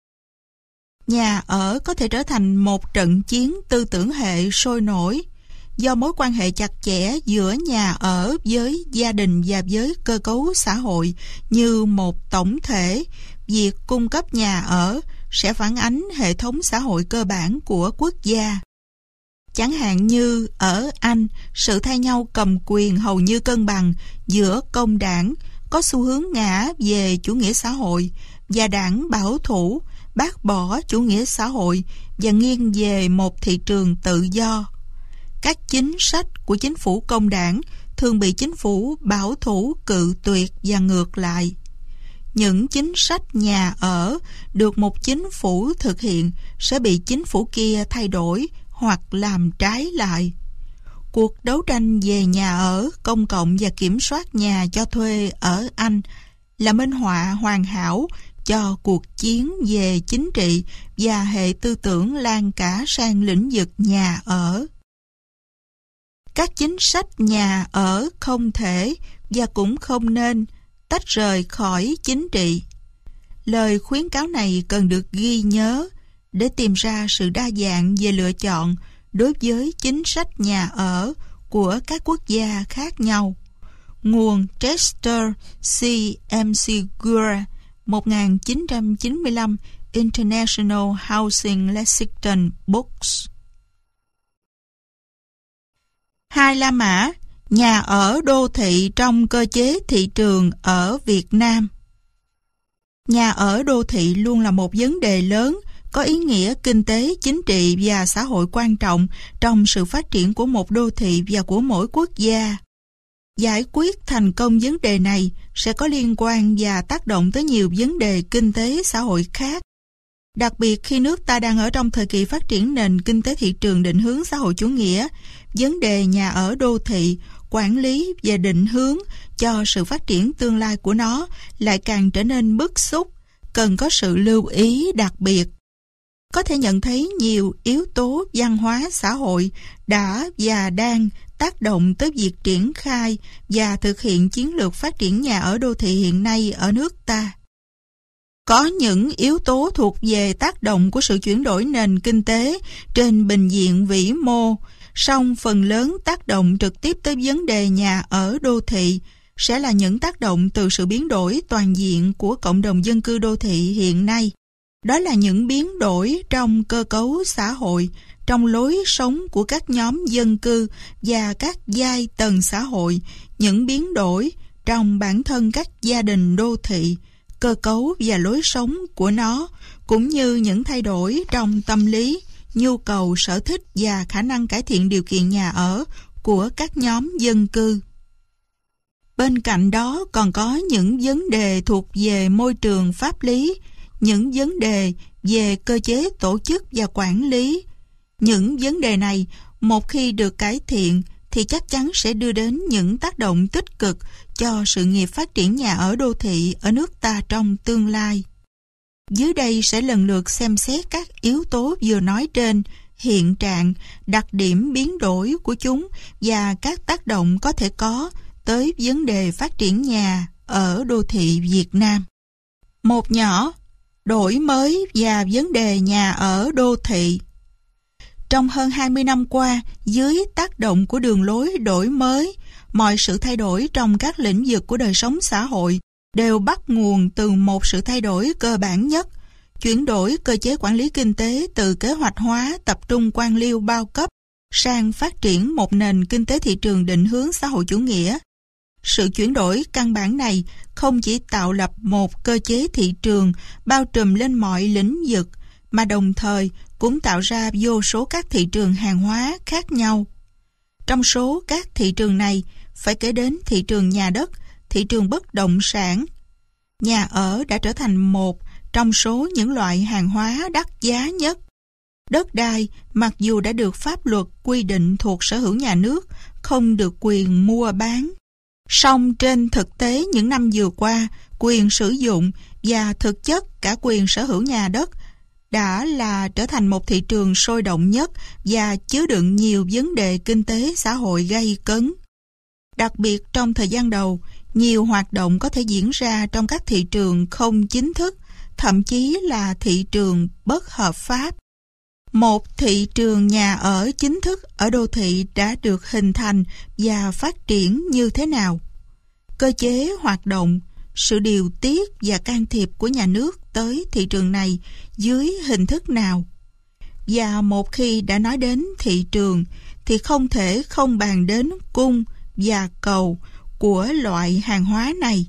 Nhà ở có thể trở thành một trận chiến tư tưởng hệ sôi nổi. Do mối quan hệ chặt chẽ giữa nhà ở với gia đình và với cơ cấu xã hội như một tổng thể, việc cung cấp nhà ở sẽ phản ánh hệ thống xã hội cơ bản của quốc gia. Chẳng hạn như ở Anh, sự thay nhau cầm quyền hầu như cân bằng giữa công đảng có xu hướng ngã về chủ nghĩa xã hội và đảng bảo thủ bác bỏ chủ nghĩa xã hội và nghiêng về một thị trường tự do. Các chính sách của chính phủ công đảng thường bị chính phủ bảo thủ cự tuyệt và ngược lại. Những chính sách nhà ở được một chính phủ thực hiện sẽ bị chính phủ kia thay đổi hoặc làm trái lại. Cuộc đấu tranh về nhà ở công cộng và kiểm soát nhà cho thuê ở Anh là minh họa hoàn hảo cho cuộc chiến về chính trị và hệ tư tưởng lan cả sang lĩnh vực nhà ở. Các chính sách nhà ở không thể và cũng không nên tách rời khỏi chính trị. Lời khuyến cáo này cần được ghi nhớ để tìm ra sự đa dạng về lựa chọn đối với chính sách nhà ở của các quốc gia khác nhau. Nguồn Chester C. McGraw 1995 International Housing Lexicon Books. 2. La Mã, nhà ở đô thị trong cơ chế thị trường ở Việt Nam. Nhà ở đô thị luôn là một vấn đề lớn, có ý nghĩa kinh tế, chính trị và xã hội quan trọng trong sự phát triển của một đô thị và của mỗi quốc gia. Giải quyết thành công vấn đề này sẽ có liên quan và tác động tới nhiều vấn đề kinh tế xã hội khác. Đặc biệt khi nước ta đang ở trong thời kỳ phát triển nền kinh tế thị trường định hướng xã hội chủ nghĩa, vấn đề nhà ở đô thị, quản lý và định hướng cho sự phát triển tương lai của nó lại càng trở nên bức xúc, cần có sự lưu ý đặc biệt. Có thể nhận thấy nhiều yếu tố văn hóa xã hội đã và đang tác động tới việc triển khai và thực hiện chiến lược phát triển nhà ở đô thị hiện nay ở nước ta. Có những yếu tố thuộc về tác động của sự chuyển đổi nền kinh tế trên bình diện vĩ mô, song phần lớn tác động trực tiếp tới vấn đề nhà ở đô thị sẽ là những tác động từ sự biến đổi toàn diện của cộng đồng dân cư đô thị hiện nay. Đó là những biến đổi trong cơ cấu xã hội, trong lối sống của các nhóm dân cư và các giai tầng xã hội, những biến đổi trong bản thân các gia đình đô thị, cơ cấu và lối sống của nó, cũng như những thay đổi trong tâm lý, nhu cầu, sở thích và khả năng cải thiện điều kiện nhà ở của các nhóm dân cư. Bên cạnh đó còn có những vấn đề thuộc về môi trường pháp lý, những vấn đề về cơ chế tổ chức và quản lý. Những vấn đề này, một khi được cải thiện thì chắc chắn sẽ đưa đến những tác động tích cực cho sự nghiệp phát triển nhà ở đô thị ở nước ta trong tương lai. Dưới đây sẽ lần lượt xem xét các yếu tố vừa nói trên, hiện trạng, đặc điểm biến đổi của chúng và các tác động có thể có tới vấn đề phát triển nhà ở đô thị Việt Nam. Một nhỏ, đổi mới và vấn đề nhà ở đô thị. Trong hơn 20 năm qua, dưới tác động của đường lối đổi mới, mọi sự thay đổi trong các lĩnh vực của đời sống xã hội đều bắt nguồn từ một sự thay đổi cơ bản nhất, chuyển đổi cơ chế quản lý kinh tế từ kế hoạch hóa tập trung quan liêu bao cấp sang phát triển một nền kinh tế thị trường định hướng xã hội chủ nghĩa. Sự chuyển đổi căn bản này không chỉ tạo lập một cơ chế thị trường bao trùm lên mọi lĩnh vực, mà đồng thời cũng tạo ra vô số các thị trường hàng hóa khác nhau. Trong số các thị trường này, phải kể đến thị trường nhà đất, thị trường bất động sản. Nhà ở đã trở thành một trong số những loại hàng hóa đắt giá nhất. Đất đai, mặc dù đã được pháp luật quy định thuộc sở hữu nhà nước, không được quyền mua bán. Song trên thực tế những năm vừa qua, quyền sử dụng và thực chất cả quyền sở hữu nhà đất đã là trở thành một thị trường sôi động nhất và chứa đựng nhiều vấn đề kinh tế xã hội gay cấn. Đặc biệt trong thời gian đầu, nhiều hoạt động có thể diễn ra trong các thị trường không chính thức, thậm chí là thị trường bất hợp pháp. Một thị trường nhà ở chính thức ở đô thị đã được hình thành và phát triển như thế nào? Cơ chế hoạt động, sự điều tiết và can thiệp của nhà nước tới thị trường này dưới hình thức nào? Và một khi đã nói đến thị trường thì không thể không bàn đến cung và cầu của loại hàng hóa này.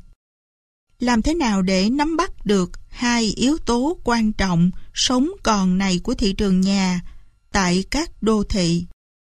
Làm thế nào để nắm bắt được hai yếu tố quan trọng sống còn này của thị trường nhà tại các đô thị?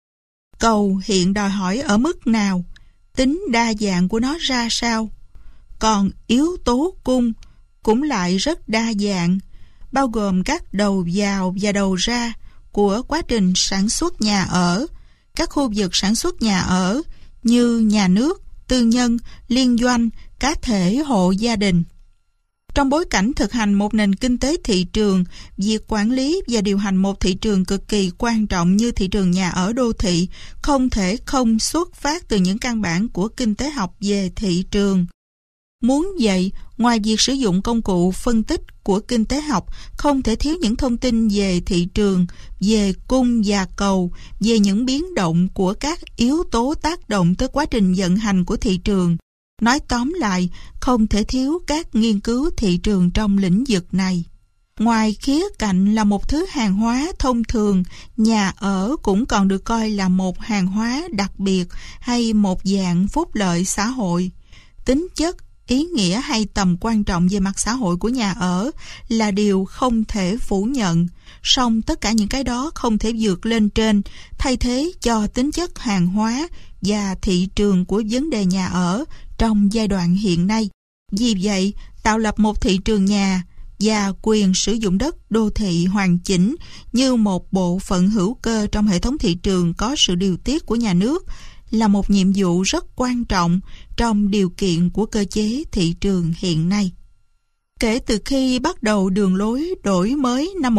Cầu hiện đòi hỏi ở mức nào? Tính đa dạng của nó ra sao? Còn yếu tố cung cũng lại rất đa dạng, bao gồm các đầu vào và đầu ra của quá trình sản xuất nhà ở, các khu vực sản xuất nhà ở như nhà nước, tư nhân, liên doanh, cá thể hộ gia đình. Trong bối cảnh thực hành một nền kinh tế thị trường, việc quản lý và điều hành một thị trường cực kỳ quan trọng như thị trường nhà ở đô thị không thể không xuất phát từ những căn bản của kinh tế học về thị trường. Muốn vậy, ngoài việc sử dụng công cụ phân tích của kinh tế học, không thể thiếu những thông tin về thị trường, về cung và cầu, về những biến động của các yếu tố tác động tới quá trình vận hành của thị trường. Nói tóm lại, không thể thiếu các nghiên cứu thị trường trong lĩnh vực này. Ngoài khía cạnh là một thứ hàng hóa thông thường, nhà ở cũng còn được coi là một hàng hóa đặc biệt hay một dạng phúc lợi xã hội. Tính chất, ý nghĩa hay tầm quan trọng về mặt xã hội của nhà ở là điều không thể phủ nhận, song tất cả những cái đó không thể vượt lên trên, thay thế cho tính chất hàng hóa và thị trường của vấn đề nhà ở trong giai đoạn hiện nay. Vì vậy, tạo lập một thị trường nhà và quyền sử dụng đất đô thị hoàn chỉnh như một bộ phận hữu cơ trong hệ thống thị trường có sự điều tiết của nhà nước là một nhiệm vụ rất quan trọng trong điều kiện của cơ chế thị trường hiện nay. Kể từ khi bắt đầu đường lối đổi mới năm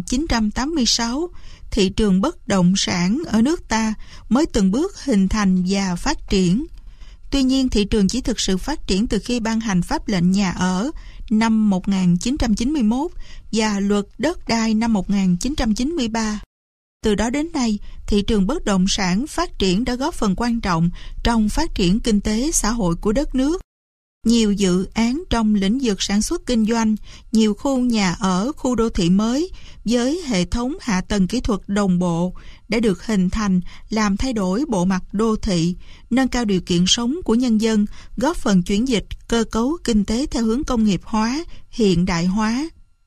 1986, thị trường bất động sản ở nước ta mới từng bước hình thành và phát triển. Tuy nhiên, thị trường chỉ thực sự phát triển từ khi ban hành pháp lệnh nhà ở năm 1991 và luật đất đai năm 1993. Từ đó đến nay, thị trường bất động sản phát triển đã góp phần quan trọng trong phát triển kinh tế xã hội của đất nước. Nhiều dự án trong lĩnh vực sản xuất kinh doanh, nhiều khu nhà ở, khu đô thị mới với hệ thống hạ tầng kỹ thuật đồng bộ đã được hình thành, làm thay đổi bộ mặt đô thị, nâng cao điều kiện sống của nhân dân, góp phần chuyển dịch cơ cấu kinh tế theo hướng công nghiệp hóa, hiện đại hóa.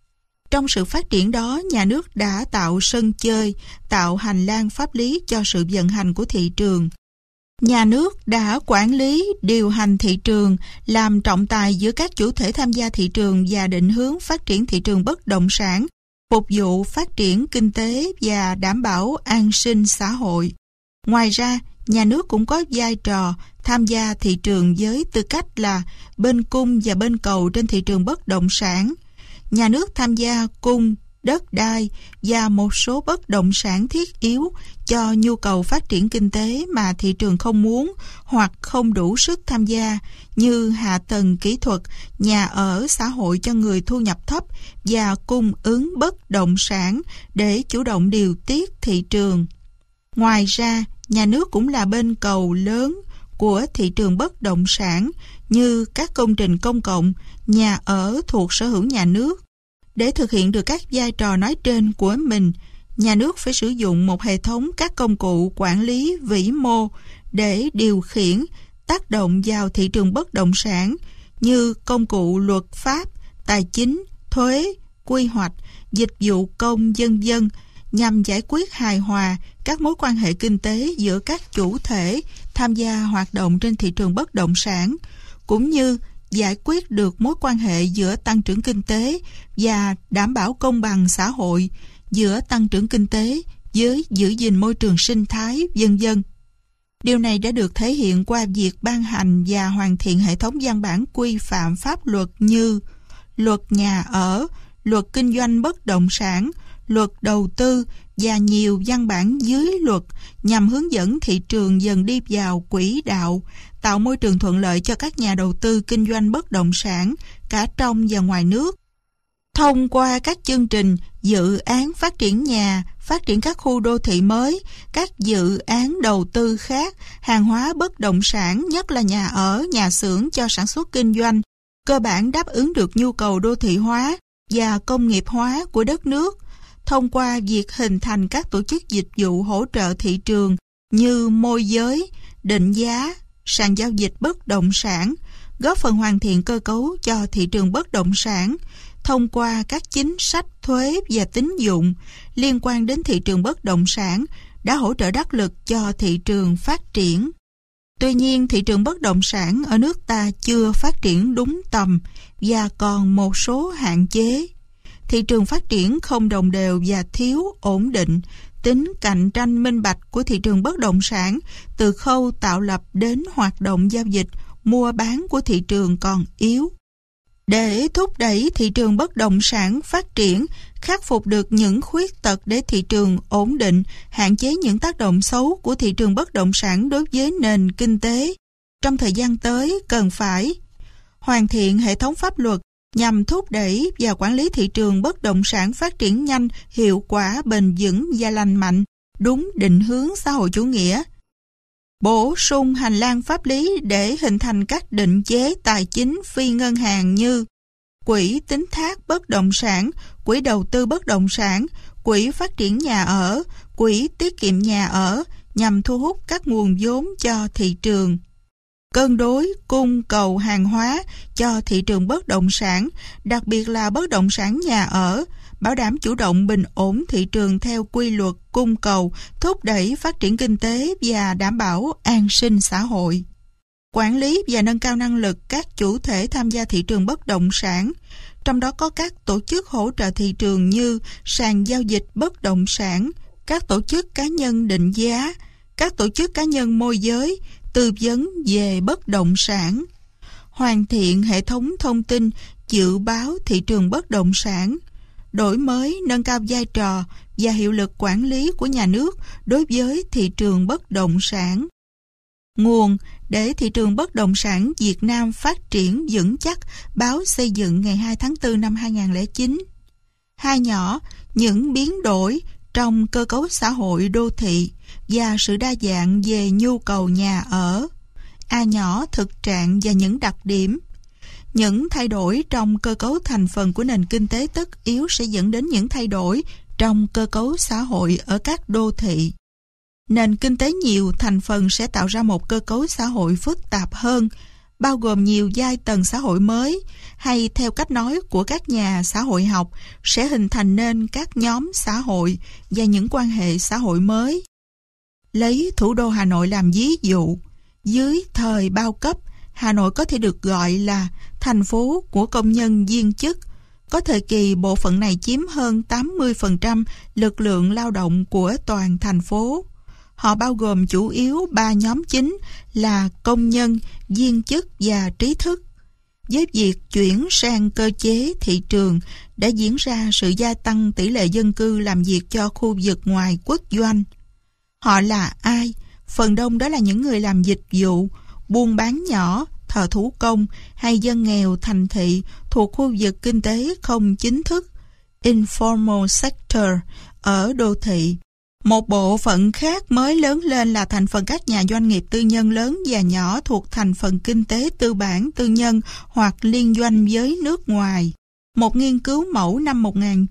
Trong sự phát triển đó, nhà nước đã tạo sân chơi, tạo hành lang pháp lý cho sự vận hành của thị trường. Nhà nước đã quản lý, điều hành thị trường, làm trọng tài giữa các chủ thể tham gia thị trường và định hướng phát triển thị trường bất động sản, phục vụ phát triển kinh tế và đảm bảo an sinh xã hội. Ngoài ra, nhà nước cũng có vai trò tham gia thị trường với tư cách là bên cung và bên cầu trên thị trường bất động sản. Nhà nước tham gia cung, đất đai và một số bất động sản thiết yếu cho nhu cầu phát triển kinh tế mà thị trường không muốn hoặc không đủ sức tham gia, như hạ tầng kỹ thuật, nhà ở xã hội cho người thu nhập thấp và cung ứng bất động sản để chủ động điều tiết thị trường. Ngoài ra, nhà nước cũng là bên cầu lớn của thị trường bất động sản như các công trình công cộng, nhà ở thuộc sở hữu nhà nước. Để thực hiện được các vai trò nói trên của mình, nhà nước phải sử dụng một hệ thống các công cụ quản lý vĩ mô để điều khiển, tác động vào thị trường bất động sản như công cụ luật pháp, tài chính, thuế, quy hoạch, dịch vụ công, v.v. nhằm giải quyết hài hòa các mối quan hệ kinh tế giữa các chủ thể tham gia hoạt động trên thị trường bất động sản, cũng như giải quyết được mối quan hệ giữa tăng trưởng kinh tế và đảm bảo công bằng xã hội, giữa tăng trưởng kinh tế với giữ gìn môi trường sinh thái, v.v. Điều này đã được thể hiện qua việc ban hành và hoàn thiện hệ thống văn bản quy phạm pháp luật như luật nhà ở, luật kinh doanh bất động sản, luật đầu tư và nhiều văn bản dưới luật nhằm hướng dẫn thị trường dần đi vào quỹ đạo, tạo môi trường thuận lợi cho các nhà đầu tư kinh doanh bất động sản cả trong và ngoài nước. Thông qua các chương trình, dự án phát triển nhà, phát triển các khu đô thị mới, các dự án đầu tư khác, hàng hóa bất động sản, nhất là nhà ở, nhà xưởng cho sản xuất kinh doanh, cơ bản đáp ứng được nhu cầu đô thị hóa và công nghiệp hóa của đất nước. Thông qua việc hình thành các tổ chức dịch vụ hỗ trợ thị trường như môi giới, định giá, sàn giao dịch bất động sản, góp phần hoàn thiện cơ cấu cho thị trường bất động sản, thông qua các chính sách thuế và tín dụng liên quan đến thị trường bất động sản đã hỗ trợ đắc lực cho thị trường phát triển. Tuy nhiên, thị trường bất động sản ở nước ta chưa phát triển đúng tầm và còn một số hạn chế. Thị trường phát triển không đồng đều và thiếu ổn định, tính cạnh tranh minh bạch của thị trường bất động sản từ khâu tạo lập đến hoạt động giao dịch, mua bán của thị trường còn yếu. Để thúc đẩy thị trường bất động sản phát triển, khắc phục được những khuyết tật để thị trường ổn định, hạn chế những tác động xấu của thị trường bất động sản đối với nền kinh tế, trong thời gian tới cần phải hoàn thiện hệ thống pháp luật nhằm thúc đẩy và quản lý thị trường bất động sản phát triển nhanh, hiệu quả, bền vững và lành mạnh, đúng định hướng xã hội chủ nghĩa. Bổ sung hành lang pháp lý để hình thành các định chế tài chính phi ngân hàng như quỹ tín thác bất động sản, quỹ đầu tư bất động sản, quỹ phát triển nhà ở, quỹ tiết kiệm nhà ở nhằm thu hút các nguồn vốn cho thị trường. Cân đối cung cầu hàng hóa cho thị trường bất động sản, đặc biệt là bất động sản nhà ở, bảo đảm chủ động bình ổn thị trường theo quy luật cung cầu, thúc đẩy phát triển kinh tế và đảm bảo an sinh xã hội. Quản lý và nâng cao năng lực các chủ thể tham gia thị trường bất động sản, trong đó có các tổ chức hỗ trợ thị trường như sàn giao dịch bất động sản, các tổ chức cá nhân định giá, các tổ chức cá nhân môi giới, tư vấn về bất động sản. Hoàn thiện hệ thống thông tin, dự báo thị trường bất động sản, đổi mới, nâng cao vai trò và hiệu lực quản lý của nhà nước đối với thị trường bất động sản. Nguồn để thị trường bất động sản Việt Nam phát triển vững chắc, báo Xây dựng ngày 2 tháng 4 năm 2009. Hai nhỏ, những biến đổi trong cơ cấu xã hội đô thị và sự đa dạng về nhu cầu nhà ở. A nhỏ, thực trạng và những đặc điểm. Những thay đổi trong cơ cấu thành phần của nền kinh tế tất yếu sẽ dẫn đến những thay đổi trong cơ cấu xã hội ở các đô thị. Nền kinh tế nhiều thành phần sẽ tạo ra một cơ cấu xã hội phức tạp hơn, bao gồm nhiều giai tầng xã hội mới, hay theo cách nói của các nhà xã hội học, sẽ hình thành nên các nhóm xã hội và những quan hệ xã hội mới. Lấy thủ đô Hà Nội làm ví dụ, dưới thời bao cấp, Hà Nội có thể được gọi là thành phố của công nhân viên chức. Có thời kỳ bộ phận này chiếm hơn 80% lực lượng lao động của toàn thành phố. Họ bao gồm chủ yếu 3 nhóm chính là công nhân, viên chức và trí thức. Với việc chuyển sang cơ chế thị trường đã diễn ra sự gia tăng tỷ lệ dân cư làm việc cho khu vực ngoài quốc doanh. Họ là ai? Phần đông đó là những người làm dịch vụ, buôn bán nhỏ, thợ thủ công hay dân nghèo thành thị thuộc khu vực kinh tế không chính thức, informal sector, ở đô thị. Một bộ phận khác mới lớn lên là thành phần các nhà doanh nghiệp tư nhân lớn và nhỏ thuộc thành phần kinh tế tư bản tư nhân hoặc liên doanh với nước ngoài. Một nghiên cứu mẫu năm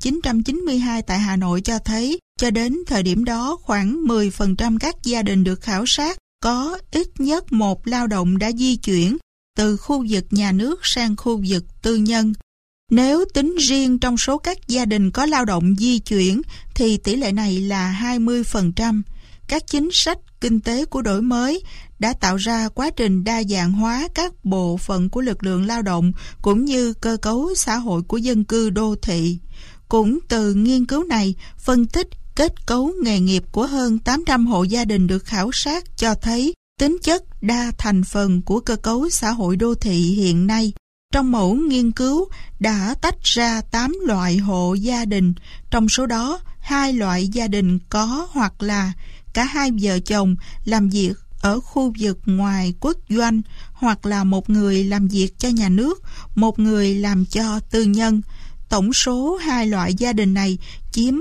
1992 tại Hà Nội cho thấy, cho đến thời điểm đó khoảng 10% các gia đình được khảo sát có ít nhất một lao động đã di chuyển từ khu vực nhà nước sang khu vực tư nhân. Nếu tính riêng trong số các gia đình có lao động di chuyển thì tỷ lệ này là 20%. Các chính sách kinh tế của đổi mới đã tạo ra quá trình đa dạng hóa các bộ phận của lực lượng lao động cũng như cơ cấu xã hội của dân cư đô thị. Cũng từ nghiên cứu này, phân tích kết cấu nghề nghiệp của hơn 800 hộ gia đình được khảo sát cho thấy tính chất đa thành phần của cơ cấu xã hội đô thị hiện nay. Trong mẫu nghiên cứu đã tách ra 8 loại hộ gia đình, trong số đó 2 loại gia đình có hoặc là cả hai vợ chồng làm việc ở khu vực ngoài quốc doanh, hoặc là một người làm việc cho nhà nước, một người làm cho tư nhân. Tổng số 2 loại gia đình này chiếm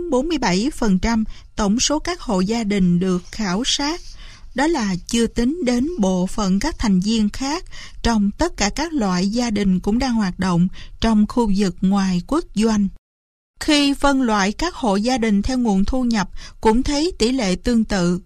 47% tổng số các hộ gia đình được khảo sát. Đó là chưa tính đến bộ phận các thành viên khác trong tất cả các loại gia đình cũng đang hoạt động trong khu vực ngoài quốc doanh. Khi phân loại các hộ gia đình theo nguồn thu nhập cũng thấy tỷ lệ tương tự,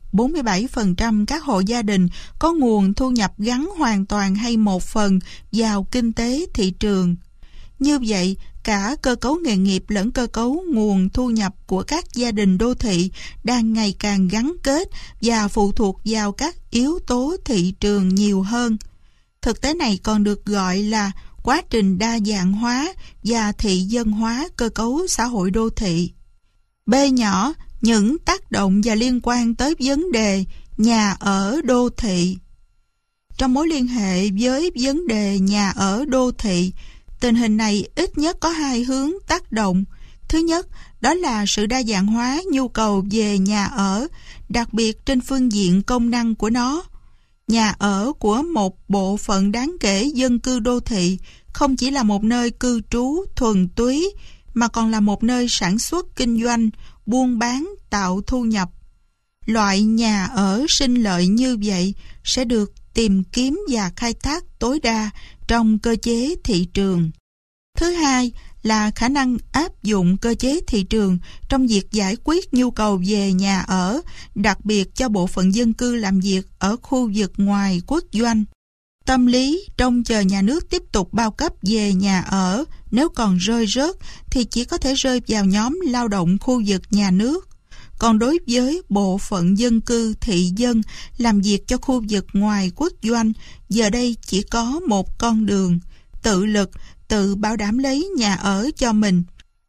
47% các hộ gia đình có nguồn thu nhập gắn hoàn toàn hay một phần vào kinh tế thị trường. Như vậy, cả cơ cấu nghề nghiệp lẫn cơ cấu nguồn thu nhập của các gia đình đô thị đang ngày càng gắn kết và phụ thuộc vào các yếu tố thị trường nhiều hơn. Thực tế này còn được gọi là quá trình đa dạng hóa và thị dân hóa cơ cấu xã hội đô thị. B nhỏ, những tác động và liên quan tới vấn đề nhà ở đô thị. Trong mối liên hệ với vấn đề nhà ở đô thị, tình hình này ít nhất có 2 hướng tác động. Thứ nhất, đó là sự đa dạng hóa nhu cầu về nhà ở, đặc biệt trên phương diện công năng của nó. Nhà ở của một bộ phận đáng kể dân cư đô thị không chỉ là một nơi cư trú thuần túy, mà còn là một nơi sản xuất, kinh doanh, buôn bán, tạo thu nhập. Loại nhà ở sinh lợi như vậy sẽ được tìm kiếm và khai thác tối đa trong cơ chế thị trường. Thứ hai là khả năng áp dụng cơ chế thị trường trong việc giải quyết nhu cầu về nhà ở, đặc biệt cho bộ phận dân cư làm việc ở khu vực ngoài quốc doanh. Tâm lý trông chờ nhà nước tiếp tục bao cấp về nhà ở, nếu còn rơi rớt thì chỉ có thể rơi vào nhóm lao động khu vực nhà nước. Còn đối với bộ phận dân cư thị dân làm việc cho khu vực ngoài quốc doanh, giờ đây chỉ có một con đường: tự lực, tự bảo đảm lấy nhà ở cho mình.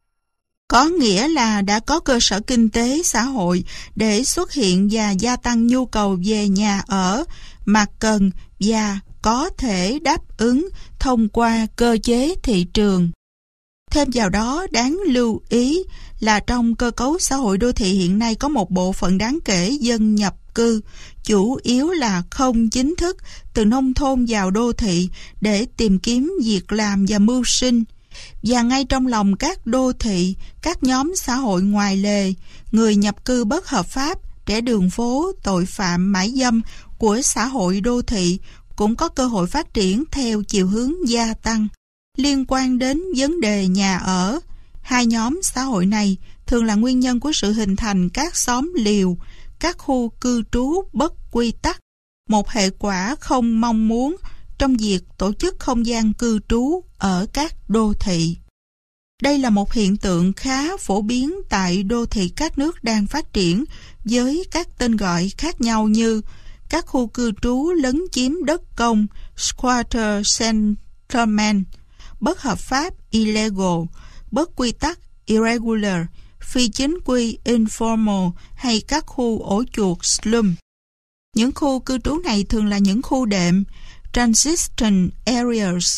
Có nghĩa là đã có cơ sở kinh tế xã hội để xuất hiện và gia tăng nhu cầu về nhà ở mà cần và có thể đáp ứng thông qua cơ chế thị trường. Thêm vào đó, đáng lưu ý là trong cơ cấu xã hội đô thị hiện nay có một bộ phận đáng kể dân nhập cư, chủ yếu là không chính thức, từ nông thôn vào đô thị để tìm kiếm việc làm và mưu sinh. Và ngay trong lòng các đô thị, các nhóm xã hội ngoài lề, người nhập cư bất hợp pháp, trẻ đường phố, tội phạm, mại dâm của xã hội đô thị cũng có cơ hội phát triển theo chiều hướng gia tăng. Liên quan đến vấn đề nhà ở, 2 nhóm xã hội này thường là nguyên nhân của sự hình thành các xóm liều, các khu cư trú bất quy tắc, một hệ quả không mong muốn trong việc tổ chức không gian cư trú ở các đô thị. Đây là một hiện tượng khá phổ biến tại đô thị các nước đang phát triển với các tên gọi khác nhau như các khu cư trú lấn chiếm đất công, squatter settlement, bất hợp pháp, illegal, bất quy tắc, irregular, phi chính quy, informal hay các khu ổ chuột, slum. Những khu cư trú này thường là những khu đệm, transition areas,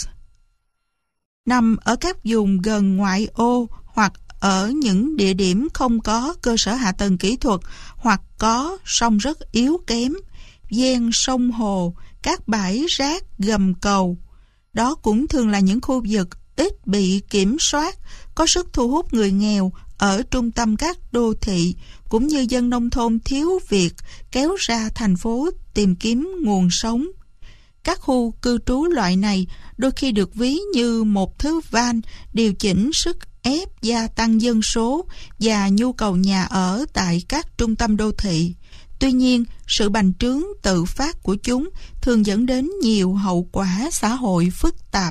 nằm ở các vùng gần ngoại ô hoặc ở những địa điểm không có cơ sở hạ tầng kỹ thuật hoặc có sông rất yếu kém, ven sông hồ, các bãi rác, gầm cầu. Đó cũng thường là những khu vực ít bị kiểm soát, có sức thu hút người nghèo ở trung tâm các đô thị, cũng như dân nông thôn thiếu việc kéo ra thành phố tìm kiếm nguồn sống. Các khu cư trú loại này đôi khi được ví như một thứ van điều chỉnh sức ép gia tăng dân số và nhu cầu nhà ở tại các trung tâm đô thị. Tuy nhiên, sự bành trướng tự phát của chúng thường dẫn đến nhiều hậu quả xã hội phức tạp.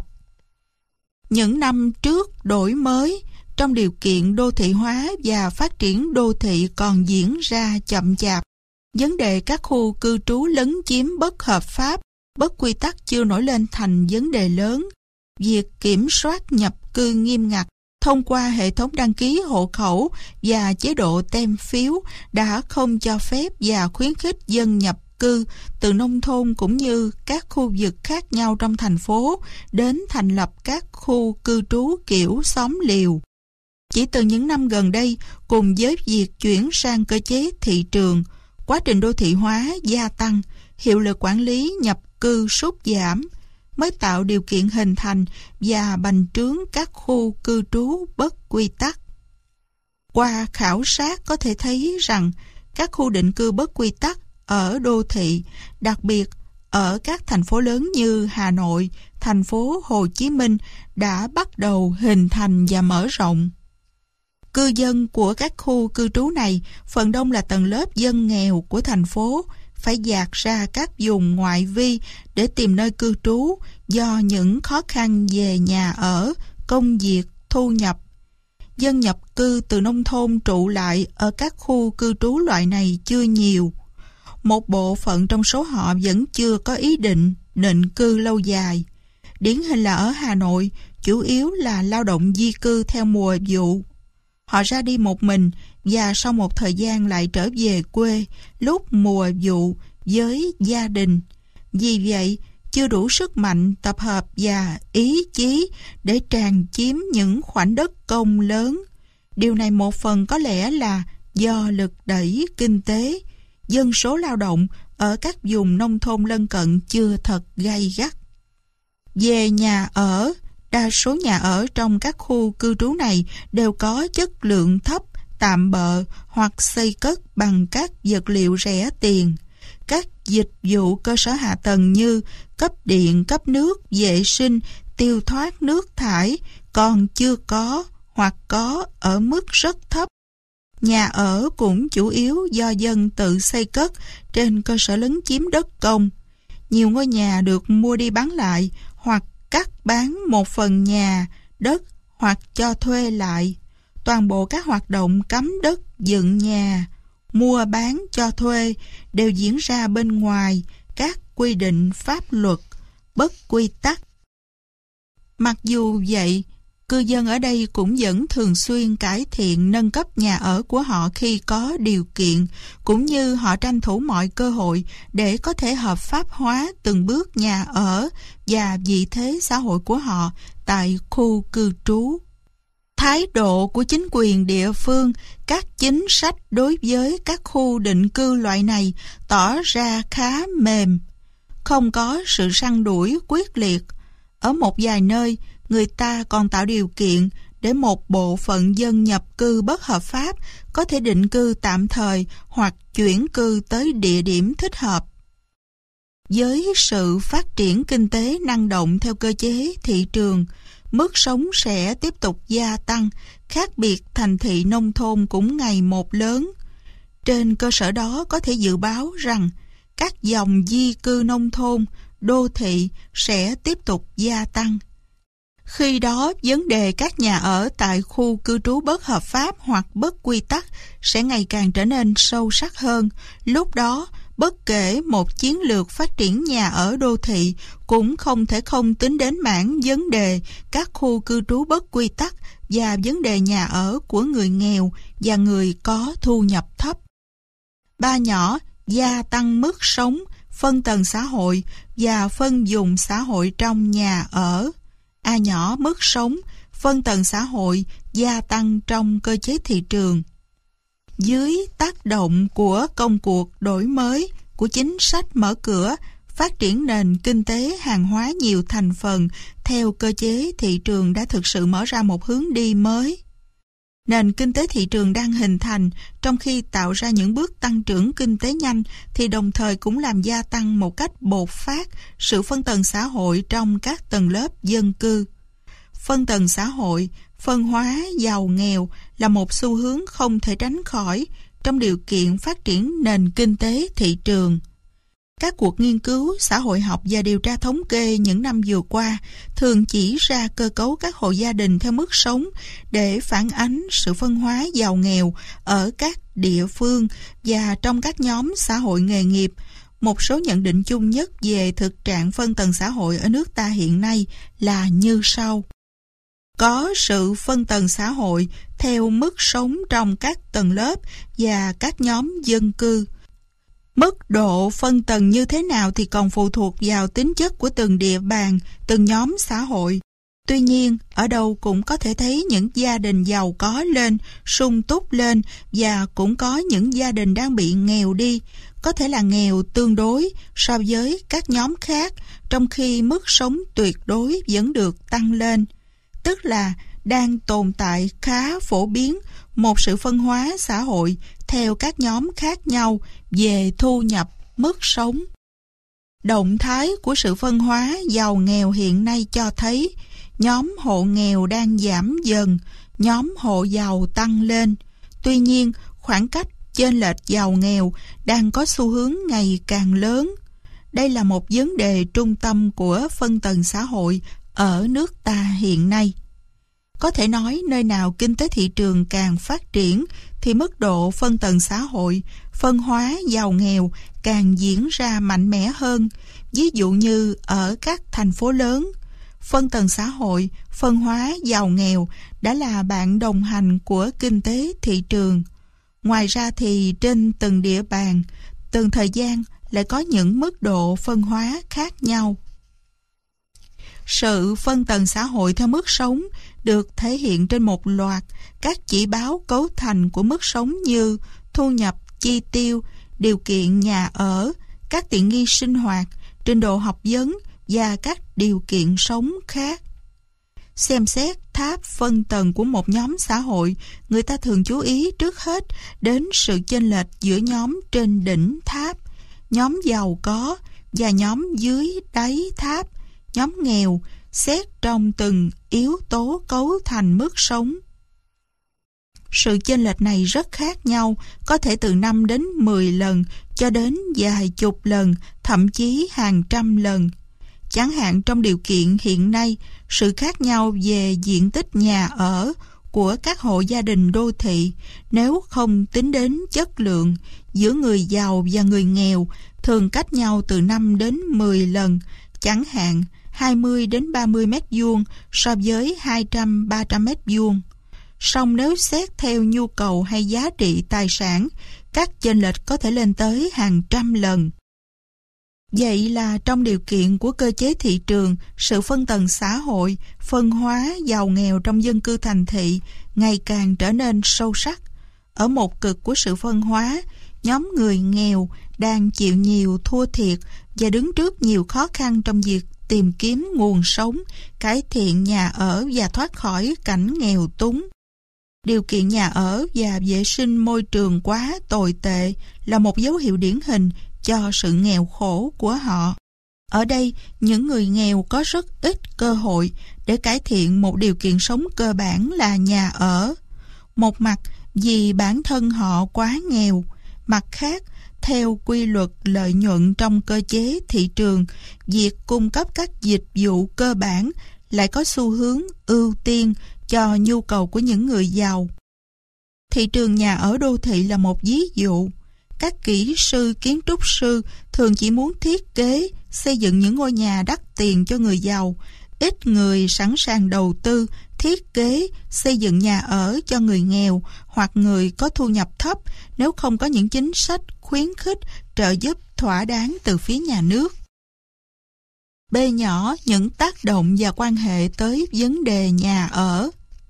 Những năm trước đổi mới, trong điều kiện đô thị hóa và phát triển đô thị còn diễn ra chậm chạp, vấn đề các khu cư trú lấn chiếm bất hợp pháp, bất quy tắc chưa nổi lên thành vấn đề lớn. Việc kiểm soát nhập cư nghiêm ngặt thông qua hệ thống đăng ký hộ khẩu và chế độ tem phiếu đã không cho phép và khuyến khích dân nhập cư từ nông thôn cũng như các khu vực khác nhau trong thành phố đến thành lập các khu cư trú kiểu xóm liều. Chỉ từ những năm gần đây, cùng với việc chuyển sang cơ chế thị trường, quá trình đô thị hóa gia tăng, hiệu lực quản lý nhập cư sút giảm, mới tạo điều kiện hình thành và bành trướng các khu cư trú bất quy tắc. Qua khảo sát có thể thấy rằng các khu định cư bất quy tắc ở đô thị, đặc biệt ở các thành phố lớn như Hà Nội, thành phố Hồ Chí Minh đã bắt đầu hình thành và mở rộng. Cư dân của các khu cư trú này phần đông là tầng lớp dân nghèo của thành phố, phải dạt ra các vùng ngoại vi để tìm nơi cư trú do những khó khăn về nhà ở, công việc, thu nhập. Dân nhập cư từ nông thôn trụ lại ở các khu cư trú loại này chưa nhiều. Một bộ phận trong số họ vẫn chưa có ý định định cư lâu dài. Điển hình là ở Hà Nội, chủ yếu là lao động di cư theo mùa vụ. Họ ra đi một mình và sau một thời gian lại trở về quê lúc mùa vụ với gia đình. Vì vậy, chưa đủ sức mạnh tập hợp và ý chí để tràn chiếm những khoảnh đất công lớn. Điều này một phần có lẽ là do lực đẩy kinh tế. Dân số lao động ở các vùng nông thôn lân cận chưa thật gay gắt. Về nhà ở, đa số nhà ở trong các khu cư trú này đều có chất lượng thấp, tạm bợ hoặc xây cất bằng các vật liệu rẻ tiền. Các dịch vụ cơ sở hạ tầng như cấp điện, cấp nước, vệ sinh, tiêu thoát nước thải còn chưa có hoặc có ở mức rất thấp. Nhà ở cũng chủ yếu do dân tự xây cất trên cơ sở lấn chiếm đất công. Nhiều ngôi nhà được mua đi bán lại hoặc cắt bán một phần nhà, đất hoặc cho thuê lại. Toàn bộ các hoạt động cắm đất, dựng nhà, mua bán, cho thuê đều diễn ra bên ngoài các quy định pháp luật, bất quy tắc. Mặc dù vậy, cư dân ở đây cũng vẫn thường xuyên cải thiện nâng cấp nhà ở của họ khi có điều kiện, cũng như họ tranh thủ mọi cơ hội để có thể hợp pháp hóa từng bước nhà ở và vị thế xã hội của họ tại khu cư trú. Thái độ của chính quyền địa phương, các chính sách đối với các khu định cư loại này tỏ ra khá mềm, không có sự săn đuổi quyết liệt. Ở một vài nơi, người ta còn tạo điều kiện để một bộ phận dân nhập cư bất hợp pháp có thể định cư tạm thời hoặc chuyển cư tới địa điểm thích hợp. Với sự phát triển kinh tế năng động theo cơ chế thị trường, mức sống sẽ tiếp tục gia tăng, khác biệt thành thị nông thôn cũng ngày một lớn. Trên cơ sở đó có thể dự báo rằng các dòng di cư nông thôn đô thị sẽ tiếp tục gia tăng. Khi đó, vấn đề các nhà ở tại khu cư trú bất hợp pháp hoặc bất quy tắc sẽ ngày càng trở nên sâu sắc hơn. Lúc đó, bất kể một chiến lược phát triển nhà ở đô thị cũng không thể không tính đến mảng vấn đề các khu cư trú bất quy tắc và vấn đề nhà ở của người nghèo và người có thu nhập thấp. 3 nhỏ, gia tăng mức sống, phân tầng xã hội và phân vùng xã hội trong nhà ở. A nhỏ, mức sống, phân tầng xã hội gia tăng trong cơ chế thị trường. Dưới tác động của công cuộc đổi mới, của chính sách mở cửa, phát triển nền kinh tế hàng hóa nhiều thành phần theo cơ chế thị trường đã thực sự mở ra một hướng đi mới. Nền kinh tế thị trường đang hình thành, trong khi tạo ra những bước tăng trưởng kinh tế nhanh thì đồng thời cũng làm gia tăng một cách bột phát sự phân tầng xã hội trong các tầng lớp dân cư. Phân tầng xã hội, phân hóa giàu nghèo là một xu hướng không thể tránh khỏi trong điều kiện phát triển nền kinh tế thị trường. Các cuộc nghiên cứu xã hội học và điều tra thống kê những năm vừa qua thường chỉ ra cơ cấu các hộ gia đình theo mức sống để phản ánh sự phân hóa giàu nghèo ở các địa phương và trong các nhóm xã hội nghề nghiệp. Một số nhận định chung nhất về thực trạng phân tầng xã hội ở nước ta hiện nay là như sau. Có sự phân tầng xã hội theo mức sống trong các tầng lớp và các nhóm dân cư. Mức độ phân tầng như thế nào thì còn phụ thuộc vào tính chất của từng địa bàn, từng nhóm xã hội. Tuy nhiên, ở đâu cũng có thể thấy những gia đình giàu có lên, sung túc lên và cũng có những gia đình đang bị nghèo đi, có thể là nghèo tương đối so với các nhóm khác, trong khi mức sống tuyệt đối vẫn được tăng lên. Tức là đang tồn tại khá phổ biến một sự phân hóa xã hội theo các nhóm khác nhau về thu nhập, mức sống. Động thái của sự phân hóa giàu nghèo hiện nay cho thấy nhóm hộ nghèo đang giảm dần, nhóm hộ giàu tăng lên. Tuy nhiên, khoảng cách chênh lệch giàu nghèo đang có xu hướng ngày càng lớn. Đây là một vấn đề trung tâm của phân tầng xã hội ở nước ta hiện nay. Có thể nói nơi nào kinh tế thị trường càng phát triển thì mức độ phân tầng xã hội, phân hóa giàu nghèo càng diễn ra mạnh mẽ hơn. Ví dụ như ở các thành phố lớn, phân tầng xã hội, phân hóa giàu nghèo đã là bạn đồng hành của kinh tế thị trường. Ngoài ra thì trên từng địa bàn, từng thời gian lại có những mức độ phân hóa khác nhau. Sự phân tầng xã hội theo mức sống được thể hiện trên một loạt các chỉ báo cấu thành của mức sống như thu nhập, chi tiêu, điều kiện nhà ở, các tiện nghi sinh hoạt, trình độ học vấn và các điều kiện sống khác. Xem xét tháp phân tầng của một nhóm xã hội, người ta thường chú ý trước hết đến sự chênh lệch giữa nhóm trên đỉnh tháp, nhóm giàu có và nhóm dưới đáy tháp, nhóm nghèo, xét trong từng yếu tố cấu thành mức sống. Sự chênh lệch này rất khác nhau, có thể từ 5 đến 10 lần cho đến vài chục lần, thậm chí hàng trăm lần. Chẳng hạn trong điều kiện hiện nay, sự khác nhau về diện tích nhà ở của các hộ gia đình đô thị, nếu không tính đến chất lượng, giữa người giàu và người nghèo thường cách nhau từ 5 đến 10 lần, chẳng hạn 20 đến 30 mét vuông so với 200-300 mét vuông. Song nếu xét theo nhu cầu hay giá trị tài sản, các chênh lệch có thể lên tới hàng trăm lần. Vậy là trong điều kiện của cơ chế thị trường, sự phân tầng xã hội, phân hóa giàu nghèo trong dân cư thành thị ngày càng trở nên sâu sắc. Ở một cực của sự phân hóa, nhóm người nghèo đang chịu nhiều thua thiệt và đứng trước nhiều khó khăn trong việc tìm kiếm nguồn sống, cải thiện nhà ở và thoát khỏi cảnh nghèo túng. Điều kiện nhà ở và vệ sinh môi trường quá tồi tệ là một dấu hiệu điển hình cho sự nghèo khổ của họ. Ở đây, những người nghèo có rất ít cơ hội để cải thiện một điều kiện sống cơ bản là nhà ở. Một mặt vì bản thân họ quá nghèo, mặt khác theo quy luật lợi nhuận trong cơ chế thị trường, việc cung cấp các dịch vụ cơ bản lại có xu hướng ưu tiên cho nhu cầu của những người giàu. Thị trường nhà ở đô thị là một ví dụ. Các kỹ sư, kiến trúc sư thường chỉ muốn thiết kế, xây dựng những ngôi nhà đắt tiền cho người giàu. Ít người sẵn sàng đầu tư, thiết kế, xây dựng nhà ở cho người nghèo hoặc người có thu nhập thấp nếu không có những chính sách khuyến khích, trợ giúp thỏa đáng từ phía nhà nước. B nhỏ, những tác động và quan hệ tới vấn đề nhà ở.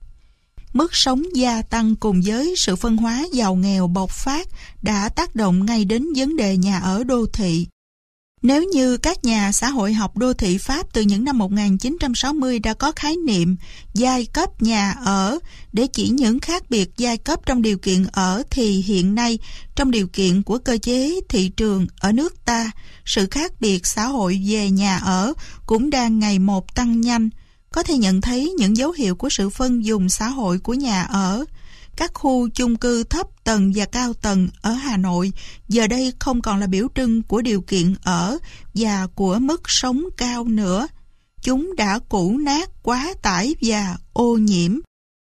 Mức sống gia tăng cùng với sự phân hóa giàu nghèo bộc phát đã tác động ngay đến vấn đề nhà ở đô thị. Nếu như các nhà xã hội học đô thị Pháp từ những năm 1960 đã có khái niệm giai cấp nhà ở để chỉ những khác biệt giai cấp trong điều kiện ở, thì hiện nay trong điều kiện của cơ chế thị trường ở nước ta, sự khác biệt xã hội về nhà ở cũng đang ngày một tăng nhanh. Có thể nhận thấy những dấu hiệu của sự phân vùng xã hội của nhà ở. Các khu chung cư thấp tầng và cao tầng ở Hà Nội giờ đây không còn là biểu trưng của điều kiện ở và của mức sống cao nữa. Chúng đã cũ nát, quá tải và ô nhiễm.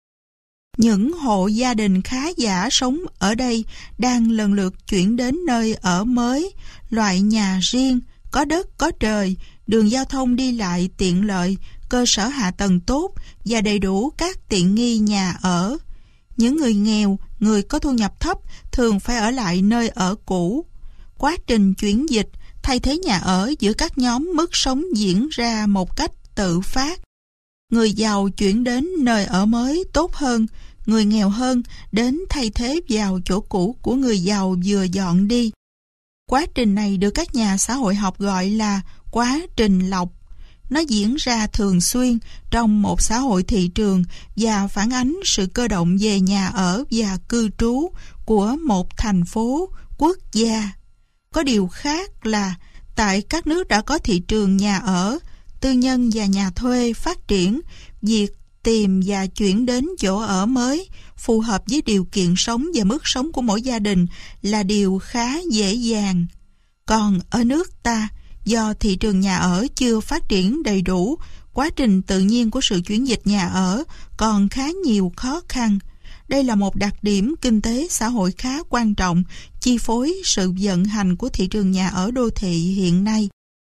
Những hộ gia đình khá giả sống ở đây đang lần lượt chuyển đến nơi ở mới, loại nhà riêng, có đất, có trời, đường giao thông đi lại tiện lợi, cơ sở hạ tầng tốt và đầy đủ các tiện nghi nhà ở. Những người nghèo, người có thu nhập thấp thường phải ở lại nơi ở cũ. Quá trình chuyển dịch, thay thế nhà ở giữa các nhóm mức sống diễn ra một cách tự phát. Người giàu chuyển đến nơi ở mới tốt hơn, người nghèo hơn đến thay thế vào chỗ cũ của người giàu vừa dọn đi. Quá trình này được các nhà xã hội học gọi là quá trình lọc. Nó diễn ra thường xuyên trong một xã hội thị trường và phản ánh sự cơ động về nhà ở và cư trú của một thành phố, quốc gia. Có điều khác là tại các nước đã có thị trường nhà ở, tư nhân và nhà thuê phát triển, việc tìm và chuyển đến chỗ ở mới phù hợp với điều kiện sống và mức sống của mỗi gia đình là điều khá dễ dàng. Còn ở nước ta, do thị trường nhà ở chưa phát triển đầy đủ, quá trình tự nhiên của sự chuyển dịch nhà ở còn khá nhiều khó khăn. Đây là một đặc điểm kinh tế xã hội khá quan trọng, chi phối sự vận hành của thị trường nhà ở đô thị hiện nay.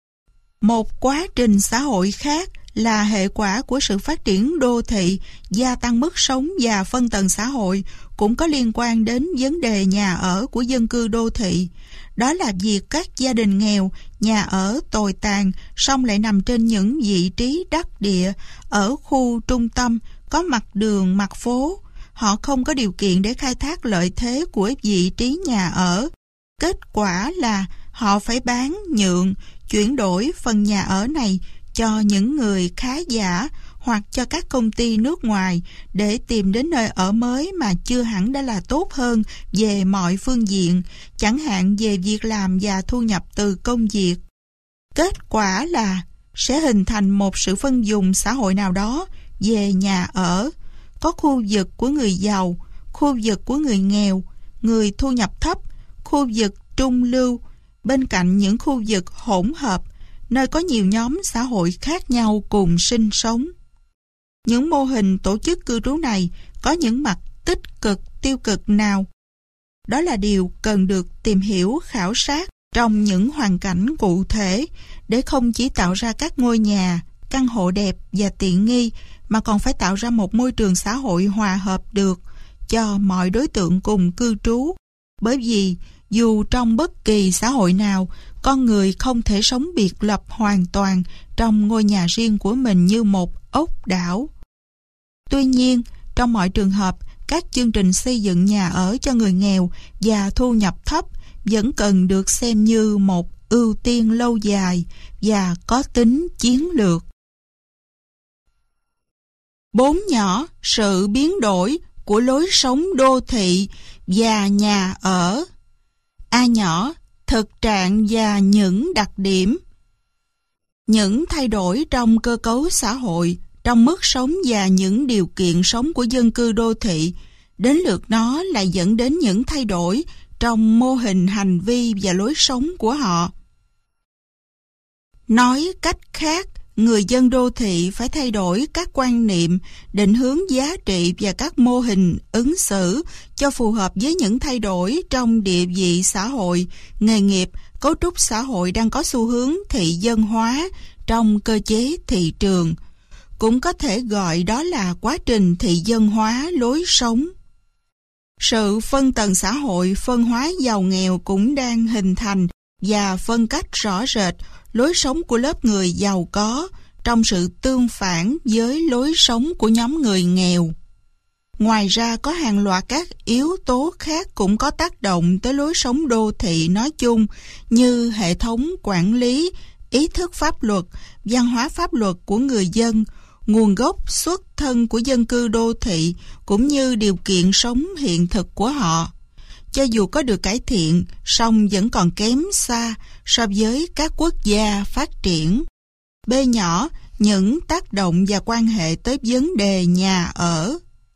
Một quá trình xã hội khác là hệ quả của sự phát triển đô thị, gia tăng mức sống và phân tầng xã hội cũng có liên quan đến vấn đề nhà ở của dân cư đô thị. Đó là việc các gia đình nghèo, nhà ở tồi tàn, song lại nằm trên những vị trí đắc địa, ở khu trung tâm, có mặt đường, mặt phố. Họ không có điều kiện để khai thác lợi thế của vị trí nhà ở. Kết quả là họ phải bán, nhượng, chuyển đổi phần nhà ở này cho những người khá giả hoặc cho các công ty nước ngoài để tìm đến nơi ở mới mà chưa hẳn đã là tốt hơn về mọi phương diện, chẳng hạn về việc làm và thu nhập từ công việc. Kết quả là sẽ hình thành một sự phân vùng xã hội nào đó về nhà ở. Có khu vực của người giàu, khu vực của người nghèo, người thu nhập thấp, khu vực trung lưu, bên cạnh những khu vực hỗn hợp, nơi có nhiều nhóm xã hội khác nhau cùng sinh sống. Những mô hình tổ chức cư trú này có những mặt tích cực, tiêu cực nào? Đó là điều cần được tìm hiểu, khảo sát trong những hoàn cảnh cụ thể để không chỉ tạo ra các ngôi nhà, căn hộ đẹp và tiện nghi mà còn phải tạo ra một môi trường xã hội hòa hợp được cho mọi đối tượng cùng cư trú. Bởi vì dù trong bất kỳ xã hội nào, con người không thể sống biệt lập hoàn toàn trong ngôi nhà riêng của mình như một ốc đảo. Tuy nhiên, trong mọi trường hợp, các chương trình xây dựng nhà ở cho người nghèo và thu nhập thấp vẫn cần được xem như một ưu tiên lâu dài và có tính chiến lược. 4 nhỏ, sự biến đổi của lối sống đô thị và nhà ở. A nhỏ, thực trạng và những đặc điểm. Những thay đổi trong cơ cấu xã hội, trong mức sống và những điều kiện sống của dân cư đô thị, đến lượt nó lại dẫn đến những thay đổi trong mô hình hành vi và lối sống của họ. Nói cách khác, người dân đô thị phải thay đổi các quan niệm, định hướng giá trị và các mô hình ứng xử cho phù hợp với những thay đổi trong địa vị xã hội, nghề nghiệp, cấu trúc xã hội đang có xu hướng thị dân hóa trong cơ chế thị trường. Cũng có thể gọi đó là quá trình thị dân hóa lối sống. Sự phân tầng xã hội, phân hóa giàu nghèo cũng đang hình thành và phân cách rõ rệt lối sống của lớp người giàu có trong sự tương phản với lối sống của nhóm người nghèo. Ngoài ra có hàng loạt các yếu tố khác cũng có tác động tới lối sống đô thị nói chung như hệ thống quản lý, ý thức pháp luật, văn hóa pháp luật của người dân, nguồn gốc xuất thân của dân cư đô thị cũng như điều kiện sống hiện thực của họ. Cho dù có được cải thiện, song vẫn còn kém xa so với các quốc gia phát triển. B nhỏ, những tác động và quan hệ tới vấn đề nhà ở.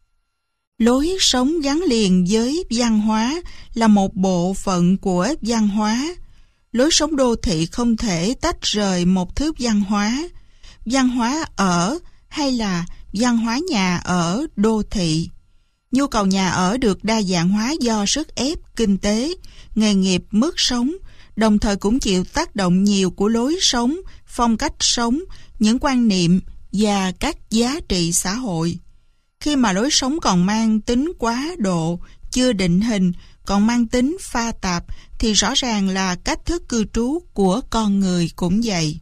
Lối sống gắn liền với văn hóa là một bộ phận của văn hóa. Lối sống đô thị không thể tách rời một thứ văn hóa. Văn hóa ở hay là văn hóa nhà ở đô thị. Nhu cầu nhà ở được đa dạng hóa do sức ép kinh tế, nghề nghiệp, mức sống, đồng thời cũng chịu tác động nhiều của lối sống, phong cách sống, những quan niệm và các giá trị xã hội. Khi mà lối sống còn mang tính quá độ, chưa định hình, còn mang tính pha tạp, thì rõ ràng là cách thức cư trú của con người cũng vậy.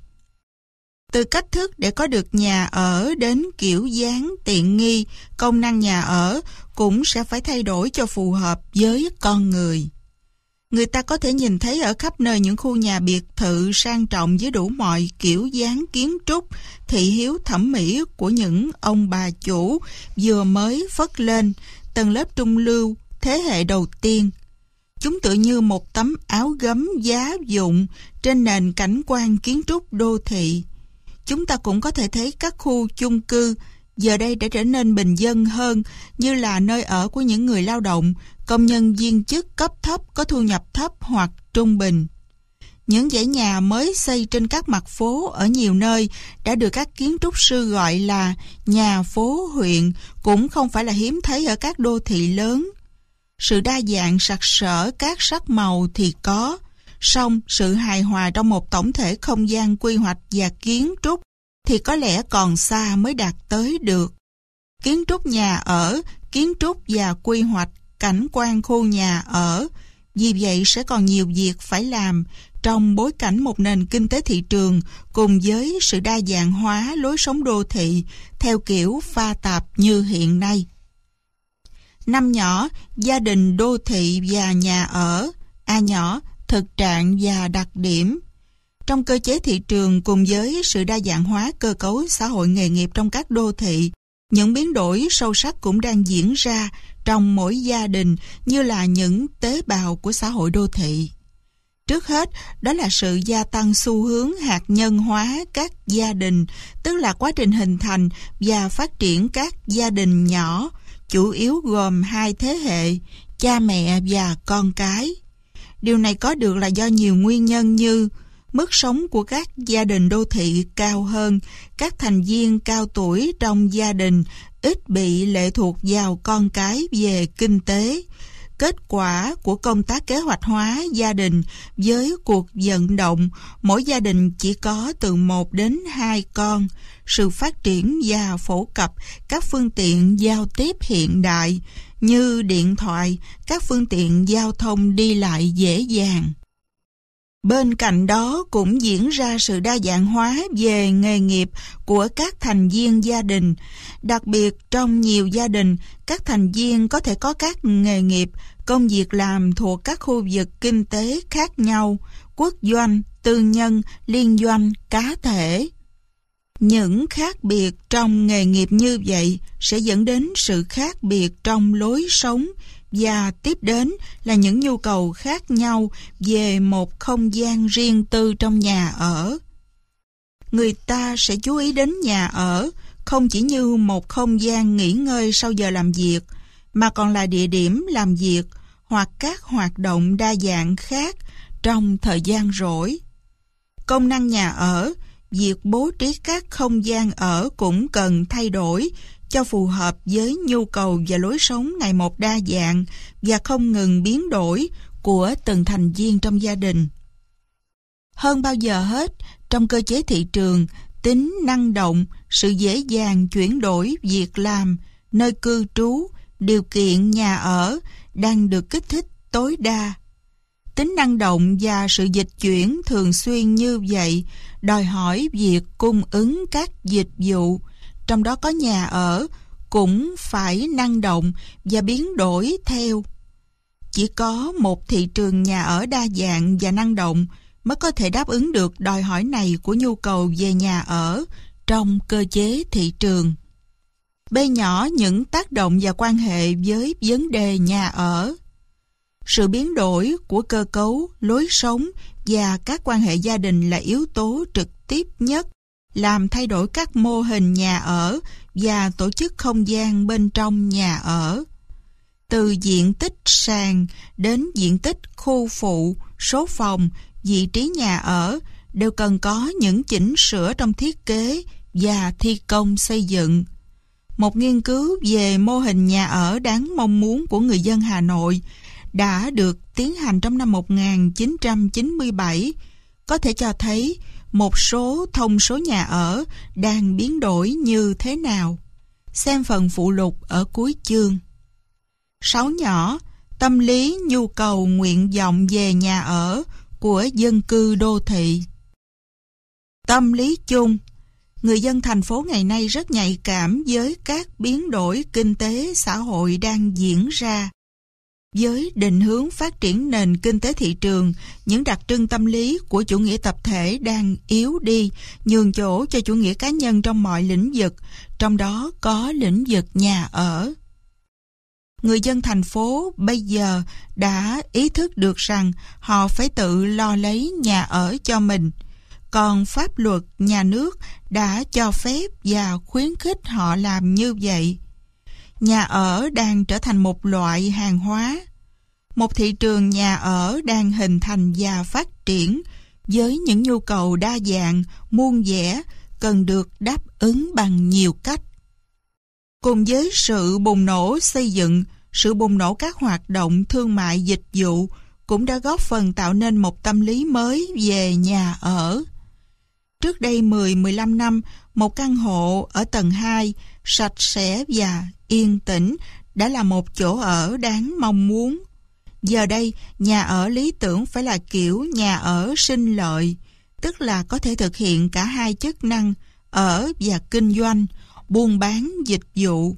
Từ cách thức để có được nhà ở đến kiểu dáng, tiện nghi, công năng nhà ở cũng sẽ phải thay đổi cho phù hợp với con người. Người ta có thể nhìn thấy ở khắp nơi những khu nhà biệt thự sang trọng với đủ mọi kiểu dáng kiến trúc, thị hiếu thẩm mỹ của những ông bà chủ vừa mới phất lên, tầng lớp trung lưu, thế hệ đầu tiên. Chúng tựa như một tấm áo gấm giá dụng trên nền cảnh quan kiến trúc đô thị. Chúng ta cũng có thể thấy các khu chung cư giờ đây đã trở nên bình dân hơn, như là nơi ở của những người lao động, công nhân viên chức cấp thấp có thu nhập thấp hoặc trung bình. Những dãy nhà mới xây trên các mặt phố ở nhiều nơi đã được các kiến trúc sư gọi là nhà phố huyện, cũng không phải là hiếm thấy ở các đô thị lớn. Sự đa dạng sặc sỡ các sắc màu thì có, song sự hài hòa trong một tổng thể không gian quy hoạch và kiến trúc thì có lẽ còn xa mới đạt tới được. Kiến trúc nhà ở, kiến trúc và quy hoạch cảnh quan khu nhà ở, vì vậy sẽ còn nhiều việc phải làm trong bối cảnh một nền kinh tế thị trường cùng với sự đa dạng hóa lối sống đô thị theo kiểu pha tạp như hiện nay. 5 nhỏ, gia đình đô thị và nhà ở. A nhỏ, thực trạng và đặc điểm. Trong cơ chế thị trường cùng với sự đa dạng hóa cơ cấu xã hội nghề nghiệp trong các đô thị, những biến đổi sâu sắc cũng đang diễn ra trong mỗi gia đình như là những tế bào của xã hội đô thị. Trước hết, đó là sự gia tăng xu hướng hạt nhân hóa các gia đình, tức là quá trình hình thành và phát triển các gia đình nhỏ, chủ yếu gồm 2 thế hệ, cha mẹ và con cái. Điều này có được là do nhiều nguyên nhân như mức sống của các gia đình đô thị cao hơn, các thành viên cao tuổi trong gia đình ít bị lệ thuộc vào con cái về kinh tế, kết quả của công tác kế hoạch hóa gia đình với cuộc vận động mỗi gia đình chỉ có từ 1 đến 2 con, sự phát triển và phổ cập các phương tiện giao tiếp hiện đại như điện thoại, các phương tiện giao thông đi lại dễ dàng. Bên cạnh đó cũng diễn ra sự đa dạng hóa về nghề nghiệp của các thành viên gia đình. Đặc biệt trong nhiều gia đình, các thành viên có thể có các nghề nghiệp, công việc làm thuộc các khu vực kinh tế khác nhau, quốc doanh, tư nhân, liên doanh, cá thể. Những khác biệt trong nghề nghiệp như vậy sẽ dẫn đến sự khác biệt trong lối sống, và tiếp đến là những nhu cầu khác nhau về một không gian riêng tư trong nhà ở. Người ta sẽ chú ý đến nhà ở không chỉ như một không gian nghỉ ngơi sau giờ làm việc, mà còn là địa điểm làm việc, hoặc các hoạt động đa dạng khác trong thời gian rỗi. Công năng nhà ở, việc bố trí các không gian ở cũng cần thay đổi cho phù hợp với nhu cầu và lối sống ngày một đa dạng và không ngừng biến đổi của từng thành viên trong gia đình. Hơn bao giờ hết, trong cơ chế thị trường, tính năng động, sự dễ dàng chuyển đổi việc làm, nơi cư trú, điều kiện nhà ở đang được kích thích tối đa. Tính năng động và sự dịch chuyển thường xuyên như vậy đòi hỏi việc cung ứng các dịch vụ, trong đó có nhà ở, cũng phải năng động và biến đổi theo. Chỉ có một thị trường nhà ở đa dạng và năng động mới có thể đáp ứng được đòi hỏi này của nhu cầu về nhà ở trong cơ chế thị trường. B nhỏ những tác động và quan hệ với vấn đề nhà ở. Sự biến đổi của cơ cấu, lối sống và các quan hệ gia đình là yếu tố trực tiếp nhất làm thay đổi các mô hình nhà ở và tổ chức không gian bên trong nhà ở. Từ diện tích sàn đến diện tích khu phụ, số phòng, vị trí nhà ở đều cần có những chỉnh sửa trong thiết kế và thi công xây dựng. Một nghiên cứu về mô hình nhà ở đáng mong muốn của người dân Hà Nội đã được tiến hành trong năm 1997 có thể cho thấy một số thông số nhà ở đang biến đổi như thế nào. Xem phần phụ lục ở cuối chương. 6 nhỏ, tâm lý nhu cầu nguyện vọng về nhà ở của dân cư đô thị. Tâm lý chung, người dân thành phố ngày nay rất nhạy cảm với các biến đổi kinh tế xã hội đang diễn ra. Với định hướng phát triển nền kinh tế thị trường, những đặc trưng tâm lý của chủ nghĩa tập thể đang yếu đi, nhường chỗ cho chủ nghĩa cá nhân trong mọi lĩnh vực, trong đó có lĩnh vực nhà ở. Người dân thành phố bây giờ đã ý thức được rằng họ phải tự lo lấy nhà ở cho mình, còn pháp luật nhà nước đã cho phép và khuyến khích họ làm như vậy. Nhà ở đang trở thành một loại hàng hóa. Một thị trường nhà ở đang hình thành và phát triển với những nhu cầu đa dạng, muôn vẻ, cần được đáp ứng bằng nhiều cách. Cùng với sự bùng nổ xây dựng, sự bùng nổ các hoạt động thương mại dịch vụ cũng đã góp phần tạo nên một tâm lý mới về nhà ở. Trước đây 10-15 năm, một căn hộ ở tầng 2, sạch sẽ và yên tĩnh đã là một chỗ ở đáng mong muốn. Giờ đây, nhà ở lý tưởng phải là kiểu nhà ở sinh lợi, tức là có thể thực hiện cả hai chức năng ở và kinh doanh, buôn bán dịch vụ.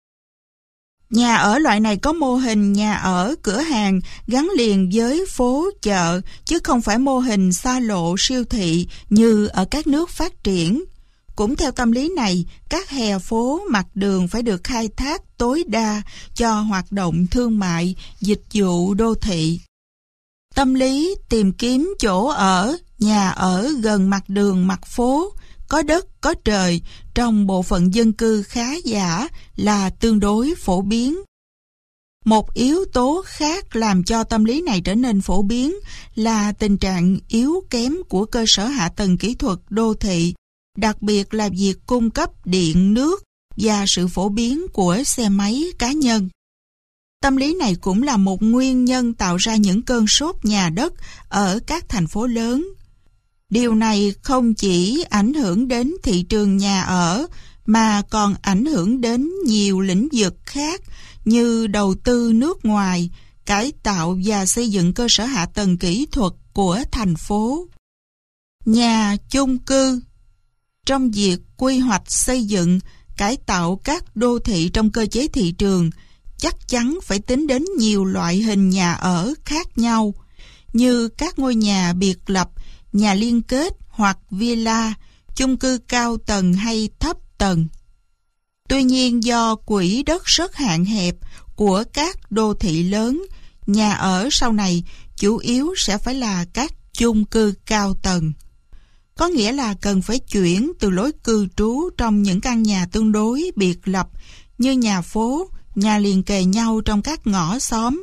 Nhà ở loại này có mô hình nhà ở cửa hàng gắn liền với phố chợ, chứ không phải mô hình xa lộ siêu thị như ở các nước phát triển. Cũng theo tâm lý này, các hè phố mặt đường phải được khai thác tối đa cho hoạt động thương mại, dịch vụ đô thị. Tâm lý tìm kiếm chỗ ở, nhà ở gần mặt đường, mặt phố, có đất, có trời trong bộ phận dân cư khá giả là tương đối phổ biến. Một yếu tố khác làm cho tâm lý này trở nên phổ biến là tình trạng yếu kém của cơ sở hạ tầng kỹ thuật đô thị, đặc biệt là việc cung cấp điện, nước và sự phổ biến của xe máy cá nhân. Tâm lý này cũng là một nguyên nhân tạo ra những cơn sốt nhà đất ở các thành phố lớn. Điều này không chỉ ảnh hưởng đến thị trường nhà ở mà còn ảnh hưởng đến nhiều lĩnh vực khác như đầu tư nước ngoài, cải tạo và xây dựng cơ sở hạ tầng kỹ thuật của thành phố. Nhà chung cư. Trong việc quy hoạch xây dựng, cải tạo các đô thị trong cơ chế thị trường, chắc chắn phải tính đến nhiều loại hình nhà ở khác nhau, như các ngôi nhà biệt lập, nhà liên kết hoặc villa, chung cư cao tầng hay thấp tầng. Tuy nhiên, do quỹ đất rất hạn hẹp của các đô thị lớn, nhà ở sau này chủ yếu sẽ phải là các chung cư cao tầng. Có nghĩa là cần phải chuyển từ lối cư trú trong những căn nhà tương đối biệt lập như nhà phố, nhà liền kề nhau trong các ngõ xóm,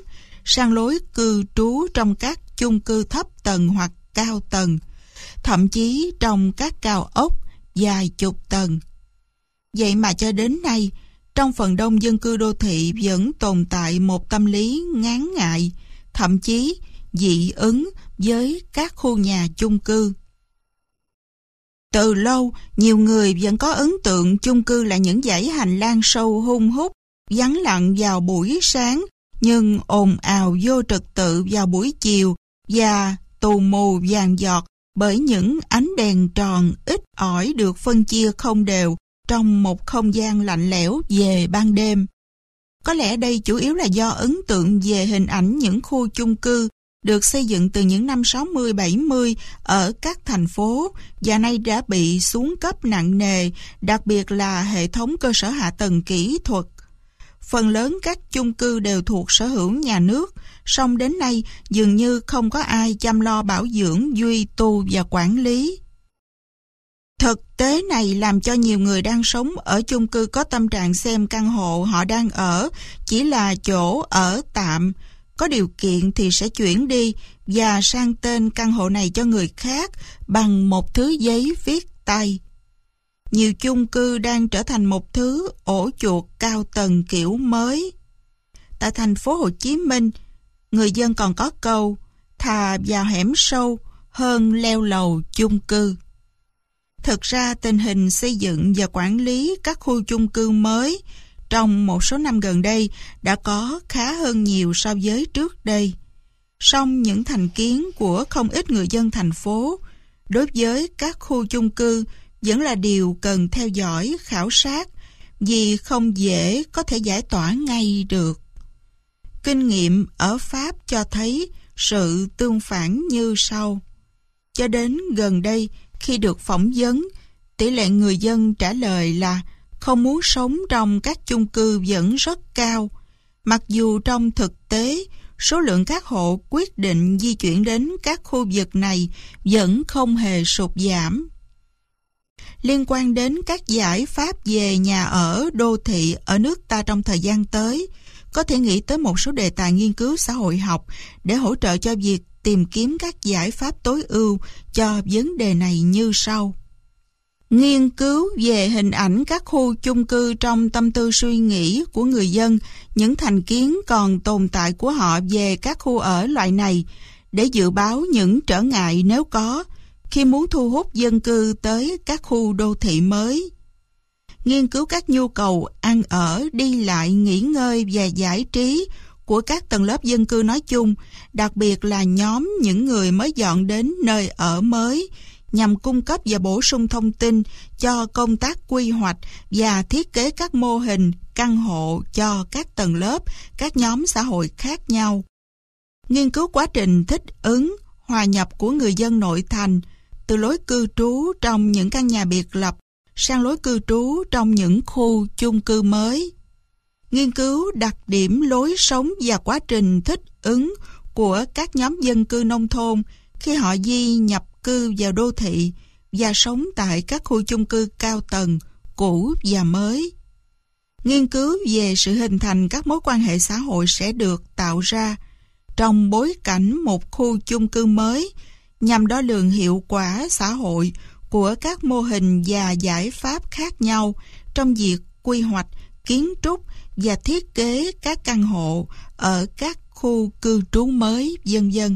sang lối cư trú trong các chung cư thấp tầng hoặc cao tầng, thậm chí trong các cao ốc vài chục tầng. Vậy mà cho đến nay, trong phần đông dân cư đô thị vẫn tồn tại một tâm lý ngán ngại, thậm chí dị ứng với các khu nhà chung cư. Từ lâu, nhiều người vẫn có ấn tượng chung cư là những dãy hành lang sâu hun hút, vắng lặng vào buổi sáng, nhưng ồn ào vô trật tự vào buổi chiều và tù mù vàng giọt bởi những ánh đèn tròn ít ỏi được phân chia không đều trong một không gian lạnh lẽo về ban đêm. Có lẽ đây chủ yếu là do ấn tượng về hình ảnh những khu chung cư được xây dựng từ những năm 60-70 ở các thành phố và nay đã bị xuống cấp nặng nề, đặc biệt là hệ thống cơ sở hạ tầng kỹ thuật. Phần lớn các chung cư đều thuộc sở hữu nhà nước, song đến nay dường như không có ai chăm lo bảo dưỡng, duy tu và quản lý. Thực tế này làm cho nhiều người đang sống ở chung cư có tâm trạng xem căn hộ họ đang ở chỉ là chỗ ở tạm, có điều kiện thì sẽ chuyển đi và sang tên căn hộ này cho người khác bằng một thứ giấy viết tay. Nhiều chung cư đang trở thành một thứ ổ chuột cao tầng kiểu mới. Tại thành phố Hồ Chí Minh, người dân còn có câu thà vào hẻm sâu hơn leo lầu chung cư. Thực ra tình hình xây dựng và quản lý các khu chung cư mới trong một số năm gần đây đã có khá hơn nhiều so với trước đây. Song những thành kiến của không ít người dân thành phố đối với các khu chung cư vẫn là điều cần theo dõi, khảo sát, vì không dễ có thể giải tỏa ngay được. Kinh nghiệm ở Pháp cho thấy sự tương phản như sau. Cho đến gần đây, khi được phỏng vấn, tỷ lệ người dân trả lời là không muốn sống trong các chung cư vẫn rất cao, mặc dù trong thực tế, số lượng các hộ quyết định di chuyển đến các khu vực này vẫn không hề sụt giảm. Liên quan đến các giải pháp về nhà ở đô thị ở nước ta trong thời gian tới, có thể nghĩ tới một số đề tài nghiên cứu xã hội học để hỗ trợ cho việc tìm kiếm các giải pháp tối ưu cho vấn đề này như sau. Nghiên cứu về hình ảnh các khu chung cư trong tâm tư suy nghĩ của người dân, những thành kiến còn tồn tại của họ về các khu ở loại này, để dự báo những trở ngại nếu có, khi muốn thu hút dân cư tới các khu đô thị mới. Nghiên cứu các nhu cầu ăn ở, đi lại, nghỉ ngơi và giải trí của các tầng lớp dân cư nói chung, đặc biệt là nhóm những người mới dọn đến nơi ở mới, nhằm cung cấp và bổ sung thông tin cho công tác quy hoạch và thiết kế các mô hình căn hộ cho các tầng lớp, các nhóm xã hội khác nhau. Nghiên cứu quá trình thích ứng, hòa nhập của người dân nội thành, từ lối cư trú trong những căn nhà biệt lập sang lối cư trú trong những khu chung cư mới. Nghiên cứu đặc điểm lối sống và quá trình thích ứng của các nhóm dân cư nông thôn khi họ di nhập cư vào đô thị và sống tại các khu chung cư cao tầng, cũ và mới. Nghiên cứu về sự hình thành các mối quan hệ xã hội sẽ được tạo ra trong bối cảnh một khu chung cư mới nhằm đo lường hiệu quả xã hội của các mô hình và giải pháp khác nhau trong việc quy hoạch, kiến trúc và thiết kế các căn hộ ở các khu cư trú mới, vân vân.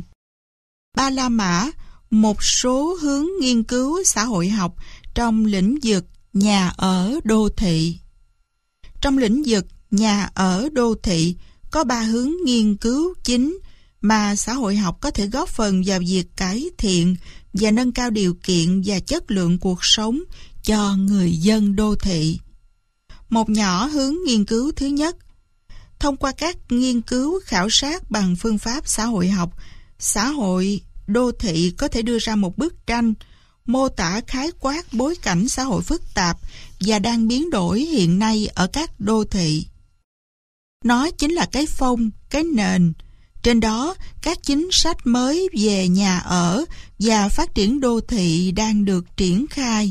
Ba La Mã, một số hướng nghiên cứu xã hội học trong lĩnh vực nhà ở đô thị. Trong lĩnh vực nhà ở đô thị có 3 hướng nghiên cứu chính mà xã hội học có thể góp phần vào việc cải thiện và nâng cao điều kiện và chất lượng cuộc sống cho người dân đô thị. Một nhỏ hướng nghiên cứu thứ nhất. Thông qua các nghiên cứu khảo sát bằng phương pháp xã hội học, xã hội đô thị có thể đưa ra một bức tranh mô tả khái quát bối cảnh xã hội phức tạp và đang biến đổi hiện nay ở các đô thị. Nó chính là cái phông, cái nền. Trên đó, các chính sách mới về nhà ở và phát triển đô thị đang được triển khai.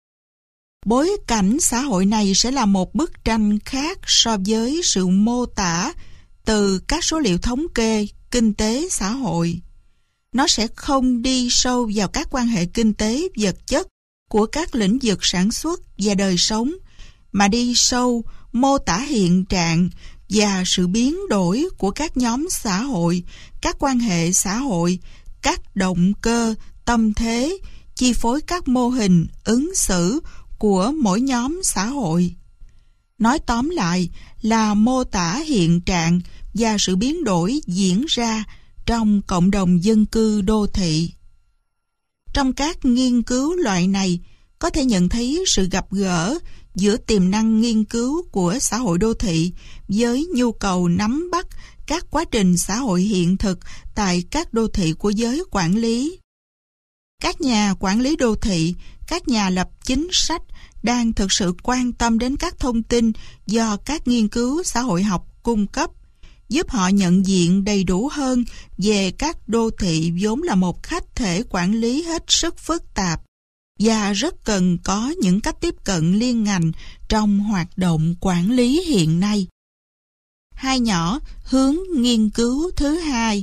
Bối cảnh xã hội này sẽ là một bức tranh khác so với sự mô tả từ các số liệu thống kê, kinh tế, xã hội. Nó sẽ không đi sâu vào các quan hệ kinh tế, vật chất của các lĩnh vực sản xuất và đời sống, mà đi sâu mô tả hiện trạng và sự biến đổi của các nhóm xã hội, các quan hệ xã hội, các động cơ, tâm thế, chi phối các mô hình, ứng xử của mỗi nhóm xã hội. Nói tóm lại là mô tả hiện trạng và sự biến đổi diễn ra trong cộng đồng dân cư đô thị. Trong các nghiên cứu loại này, có thể nhận thấy sự gặp gỡ giữa tiềm năng nghiên cứu của xã hội đô thị với nhu cầu nắm bắt các quá trình xã hội hiện thực tại các đô thị của giới quản lý. Các nhà quản lý đô thị, các nhà lập chính sách đang thực sự quan tâm đến các thông tin do các nghiên cứu xã hội học cung cấp, giúp họ nhận diện đầy đủ hơn về các đô thị vốn là một khách thể quản lý hết sức phức tạp và rất cần có những cách tiếp cận liên ngành trong hoạt động quản lý hiện nay. Hai nhỏ hướng nghiên cứu thứ hai.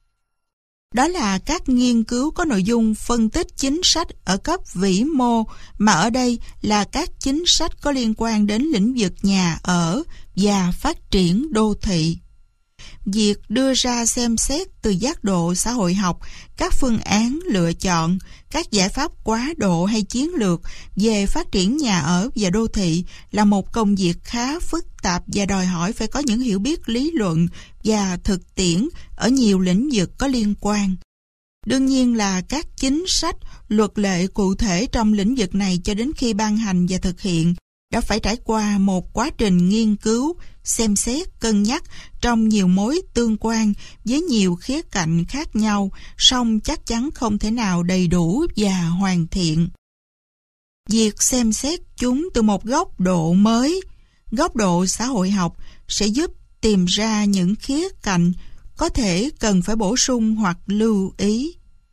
Đó là các nghiên cứu có nội dung phân tích chính sách ở cấp vĩ mô, mà ở đây là các chính sách có liên quan đến lĩnh vực nhà ở và phát triển đô thị. Việc đưa ra xem xét từ giác độ xã hội học các phương án lựa chọn, các giải pháp quá độ hay chiến lược về phát triển nhà ở và đô thị là một công việc khá phức tạp và đòi hỏi phải có những hiểu biết lý luận và thực tiễn ở nhiều lĩnh vực có liên quan. Đương nhiên là các chính sách, luật lệ cụ thể trong lĩnh vực này cho đến khi ban hành và thực hiện đã phải trải qua một quá trình nghiên cứu, xem xét, cân nhắc trong nhiều mối tương quan với nhiều khía cạnh khác nhau, song chắc chắn không thể nào đầy đủ và hoàn thiện. Việc xem xét chúng từ một góc độ mới, góc độ xã hội học, sẽ giúp tìm ra những khía cạnh có thể cần phải bổ sung hoặc lưu ý.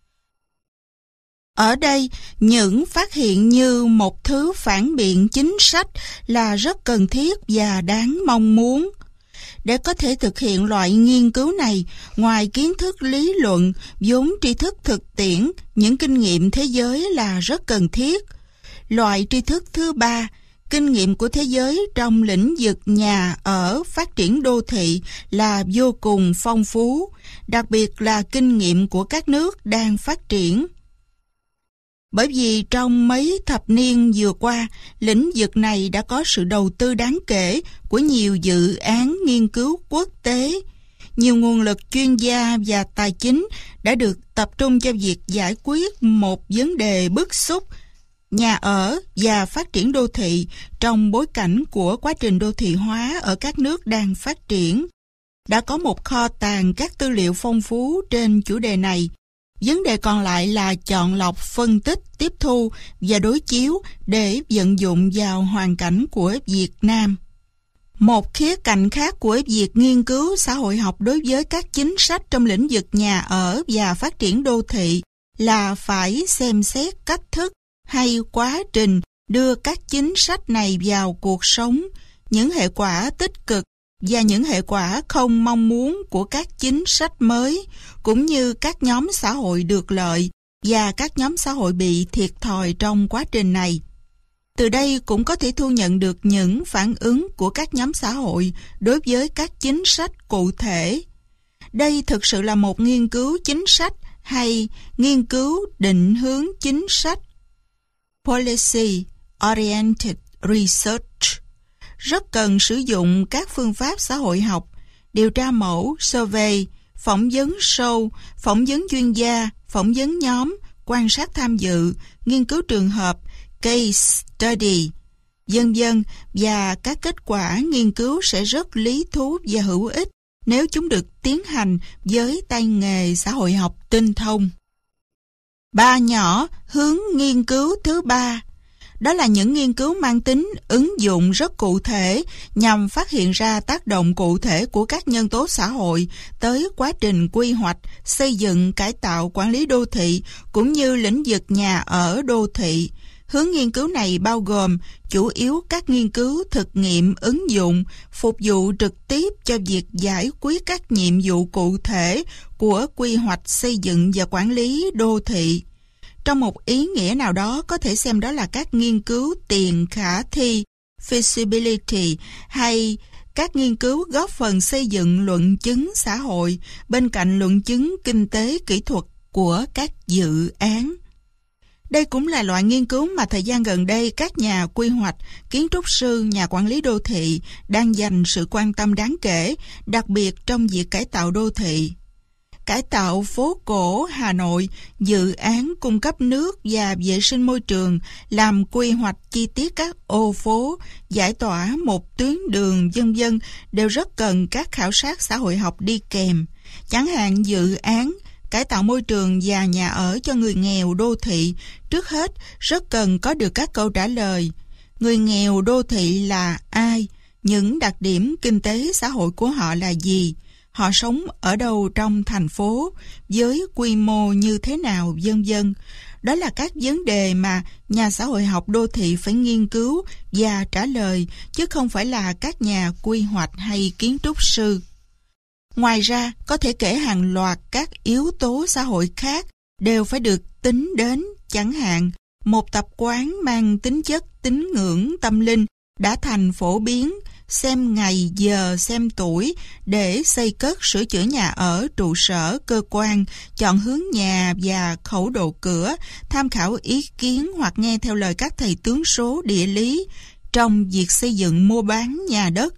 Ở đây, những phát hiện như một thứ phản biện chính sách là rất cần thiết và đáng mong muốn. Để có thể thực hiện loại nghiên cứu này, ngoài kiến thức lý luận, vốn tri thức thực tiễn, những kinh nghiệm thế giới là rất cần thiết. Loại tri thức thứ ba, kinh nghiệm của thế giới trong lĩnh vực nhà ở, phát triển đô thị là vô cùng phong phú, đặc biệt là kinh nghiệm của các nước đang phát triển. Bởi vì trong mấy thập niên vừa qua, lĩnh vực này đã có sự đầu tư đáng kể của nhiều dự án nghiên cứu quốc tế. Nhiều nguồn lực chuyên gia và tài chính đã được tập trung cho việc giải quyết một vấn đề bức xúc, nhà ở và phát triển đô thị trong bối cảnh của quá trình đô thị hóa ở các nước đang phát triển. Đã có một kho tàng các tư liệu phong phú trên chủ đề này. Vấn đề còn lại là chọn lọc, phân tích, tiếp thu và đối chiếu để vận dụng vào hoàn cảnh của Việt Nam. Một khía cạnh khác của việc nghiên cứu xã hội học đối với các chính sách trong lĩnh vực nhà ở và phát triển đô thị là phải xem xét cách thức hay quá trình đưa các chính sách này vào cuộc sống, những hệ quả tích cực và những hệ quả không mong muốn của các chính sách mới, cũng như các nhóm xã hội được lợi và các nhóm xã hội bị thiệt thòi trong quá trình này. Từ đây cũng có thể thu nhận được những phản ứng của các nhóm xã hội đối với các chính sách cụ thể. Đây thực sự là một nghiên cứu chính sách hay nghiên cứu định hướng chính sách, Policy Oriented Research, rất cần sử dụng các phương pháp xã hội học, điều tra mẫu, survey, phỏng vấn sâu, phỏng vấn chuyên gia, phỏng vấn nhóm, quan sát tham dự, nghiên cứu trường hợp, case study, vân vân, và các kết quả nghiên cứu sẽ rất lý thú và hữu ích nếu chúng được tiến hành với tay nghề xã hội học tinh thông. Ba nhỏ hướng nghiên cứu thứ ba. Đó là những nghiên cứu mang tính ứng dụng rất cụ thể nhằm phát hiện ra tác động cụ thể của các nhân tố xã hội tới quá trình quy hoạch, xây dựng, cải tạo, quản lý đô thị cũng như lĩnh vực nhà ở đô thị. Hướng nghiên cứu này bao gồm chủ yếu các nghiên cứu thực nghiệm ứng dụng phục vụ trực tiếp cho việc giải quyết các nhiệm vụ cụ thể của quy hoạch xây dựng và quản lý đô thị. Trong một ý nghĩa nào đó có thể xem đó là các nghiên cứu tiền khả thi feasibility hay các nghiên cứu góp phần xây dựng luận chứng xã hội bên cạnh luận chứng kinh tế kỹ thuật của các dự án. Đây cũng là loại nghiên cứu mà thời gian gần đây các nhà quy hoạch, kiến trúc sư, nhà quản lý đô thị đang dành sự quan tâm đáng kể, đặc biệt trong việc cải tạo đô thị. Cải tạo phố cổ Hà Nội, dự án cung cấp nước và vệ sinh môi trường, làm quy hoạch chi tiết các ô phố, giải tỏa một tuyến đường vân vân đều rất cần các khảo sát xã hội học đi kèm. Chẳng hạn dự án cải tạo môi trường và nhà ở cho người nghèo đô thị, trước hết rất cần có được các câu trả lời. Người nghèo đô thị là ai? Những đặc điểm kinh tế xã hội của họ là gì? Họ sống ở đâu trong thành phố, với quy mô như thế nào, vân vân. Đó là các vấn đề mà nhà xã hội học đô thị phải nghiên cứu và trả lời, chứ không phải là các nhà quy hoạch hay kiến trúc sư. Ngoài ra, có thể kể hàng loạt các yếu tố xã hội khác đều phải được tính đến, chẳng hạn, một tập quán mang tính chất tín ngưỡng tâm linh đã thành phổ biến, xem ngày, giờ, xem tuổi để xây cất sửa chữa nhà ở, trụ sở, cơ quan, chọn hướng nhà và khẩu độ cửa, tham khảo ý kiến hoặc nghe theo lời các thầy tướng số địa lý trong việc xây dựng mua bán nhà đất.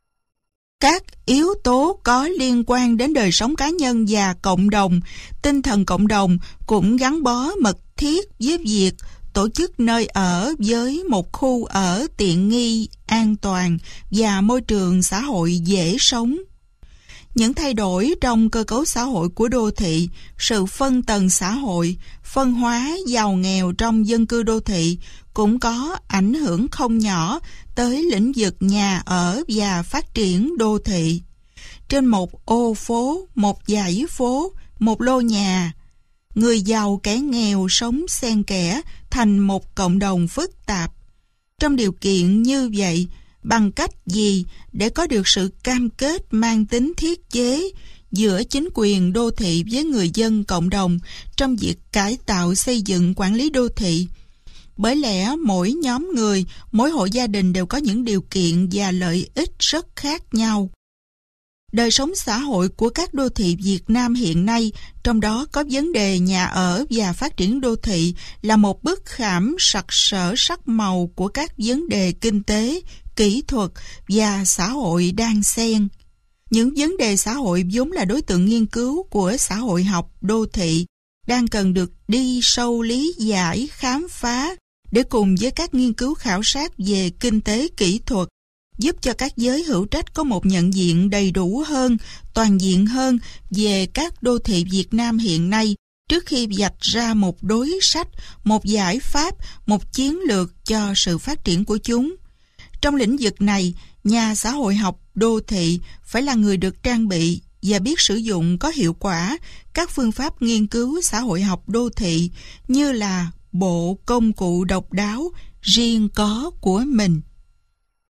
Các yếu tố có liên quan đến đời sống cá nhân và cộng đồng, tinh thần cộng đồng cũng gắn bó mật thiết với việc tổ chức nơi ở với một khu ở tiện nghi, an toàn và môi trường xã hội dễ sống. Những thay đổi trong cơ cấu xã hội của đô thị, sự phân tầng xã hội, phân hóa giàu nghèo trong dân cư đô thị cũng có ảnh hưởng không nhỏ tới lĩnh vực nhà ở và phát triển đô thị. Trên một ô phố, một dãy phố, một lô nhà, người giàu kẻ nghèo sống xen kẽ thành một cộng đồng phức tạp. Trong điều kiện như vậy, bằng cách gì để có được sự cam kết mang tính thiết chế giữa chính quyền đô thị với người dân cộng đồng trong việc cải tạo xây dựng quản lý đô thị? Bởi lẽ mỗi nhóm người, mỗi hộ gia đình đều có những điều kiện và lợi ích rất khác nhau. Đời sống xã hội của các đô thị Việt Nam hiện nay, trong đó có vấn đề nhà ở và phát triển đô thị, là một bức khảm sặc sỡ sắc màu của các vấn đề kinh tế, kỹ thuật và xã hội đan xen. Những vấn đề xã hội vốn là đối tượng nghiên cứu của xã hội học đô thị đang cần được đi sâu lý giải, khám phá để cùng với các nghiên cứu khảo sát về kinh tế kỹ thuật giúp cho các giới hữu trách có một nhận diện đầy đủ hơn, toàn diện hơn về các đô thị Việt Nam hiện nay trước khi vạch ra một đối sách, một giải pháp, một chiến lược cho sự phát triển của chúng. Trong lĩnh vực này, nhà xã hội học đô thị phải là người được trang bị và biết sử dụng có hiệu quả các phương pháp nghiên cứu xã hội học đô thị như là bộ công cụ độc đáo riêng có của mình.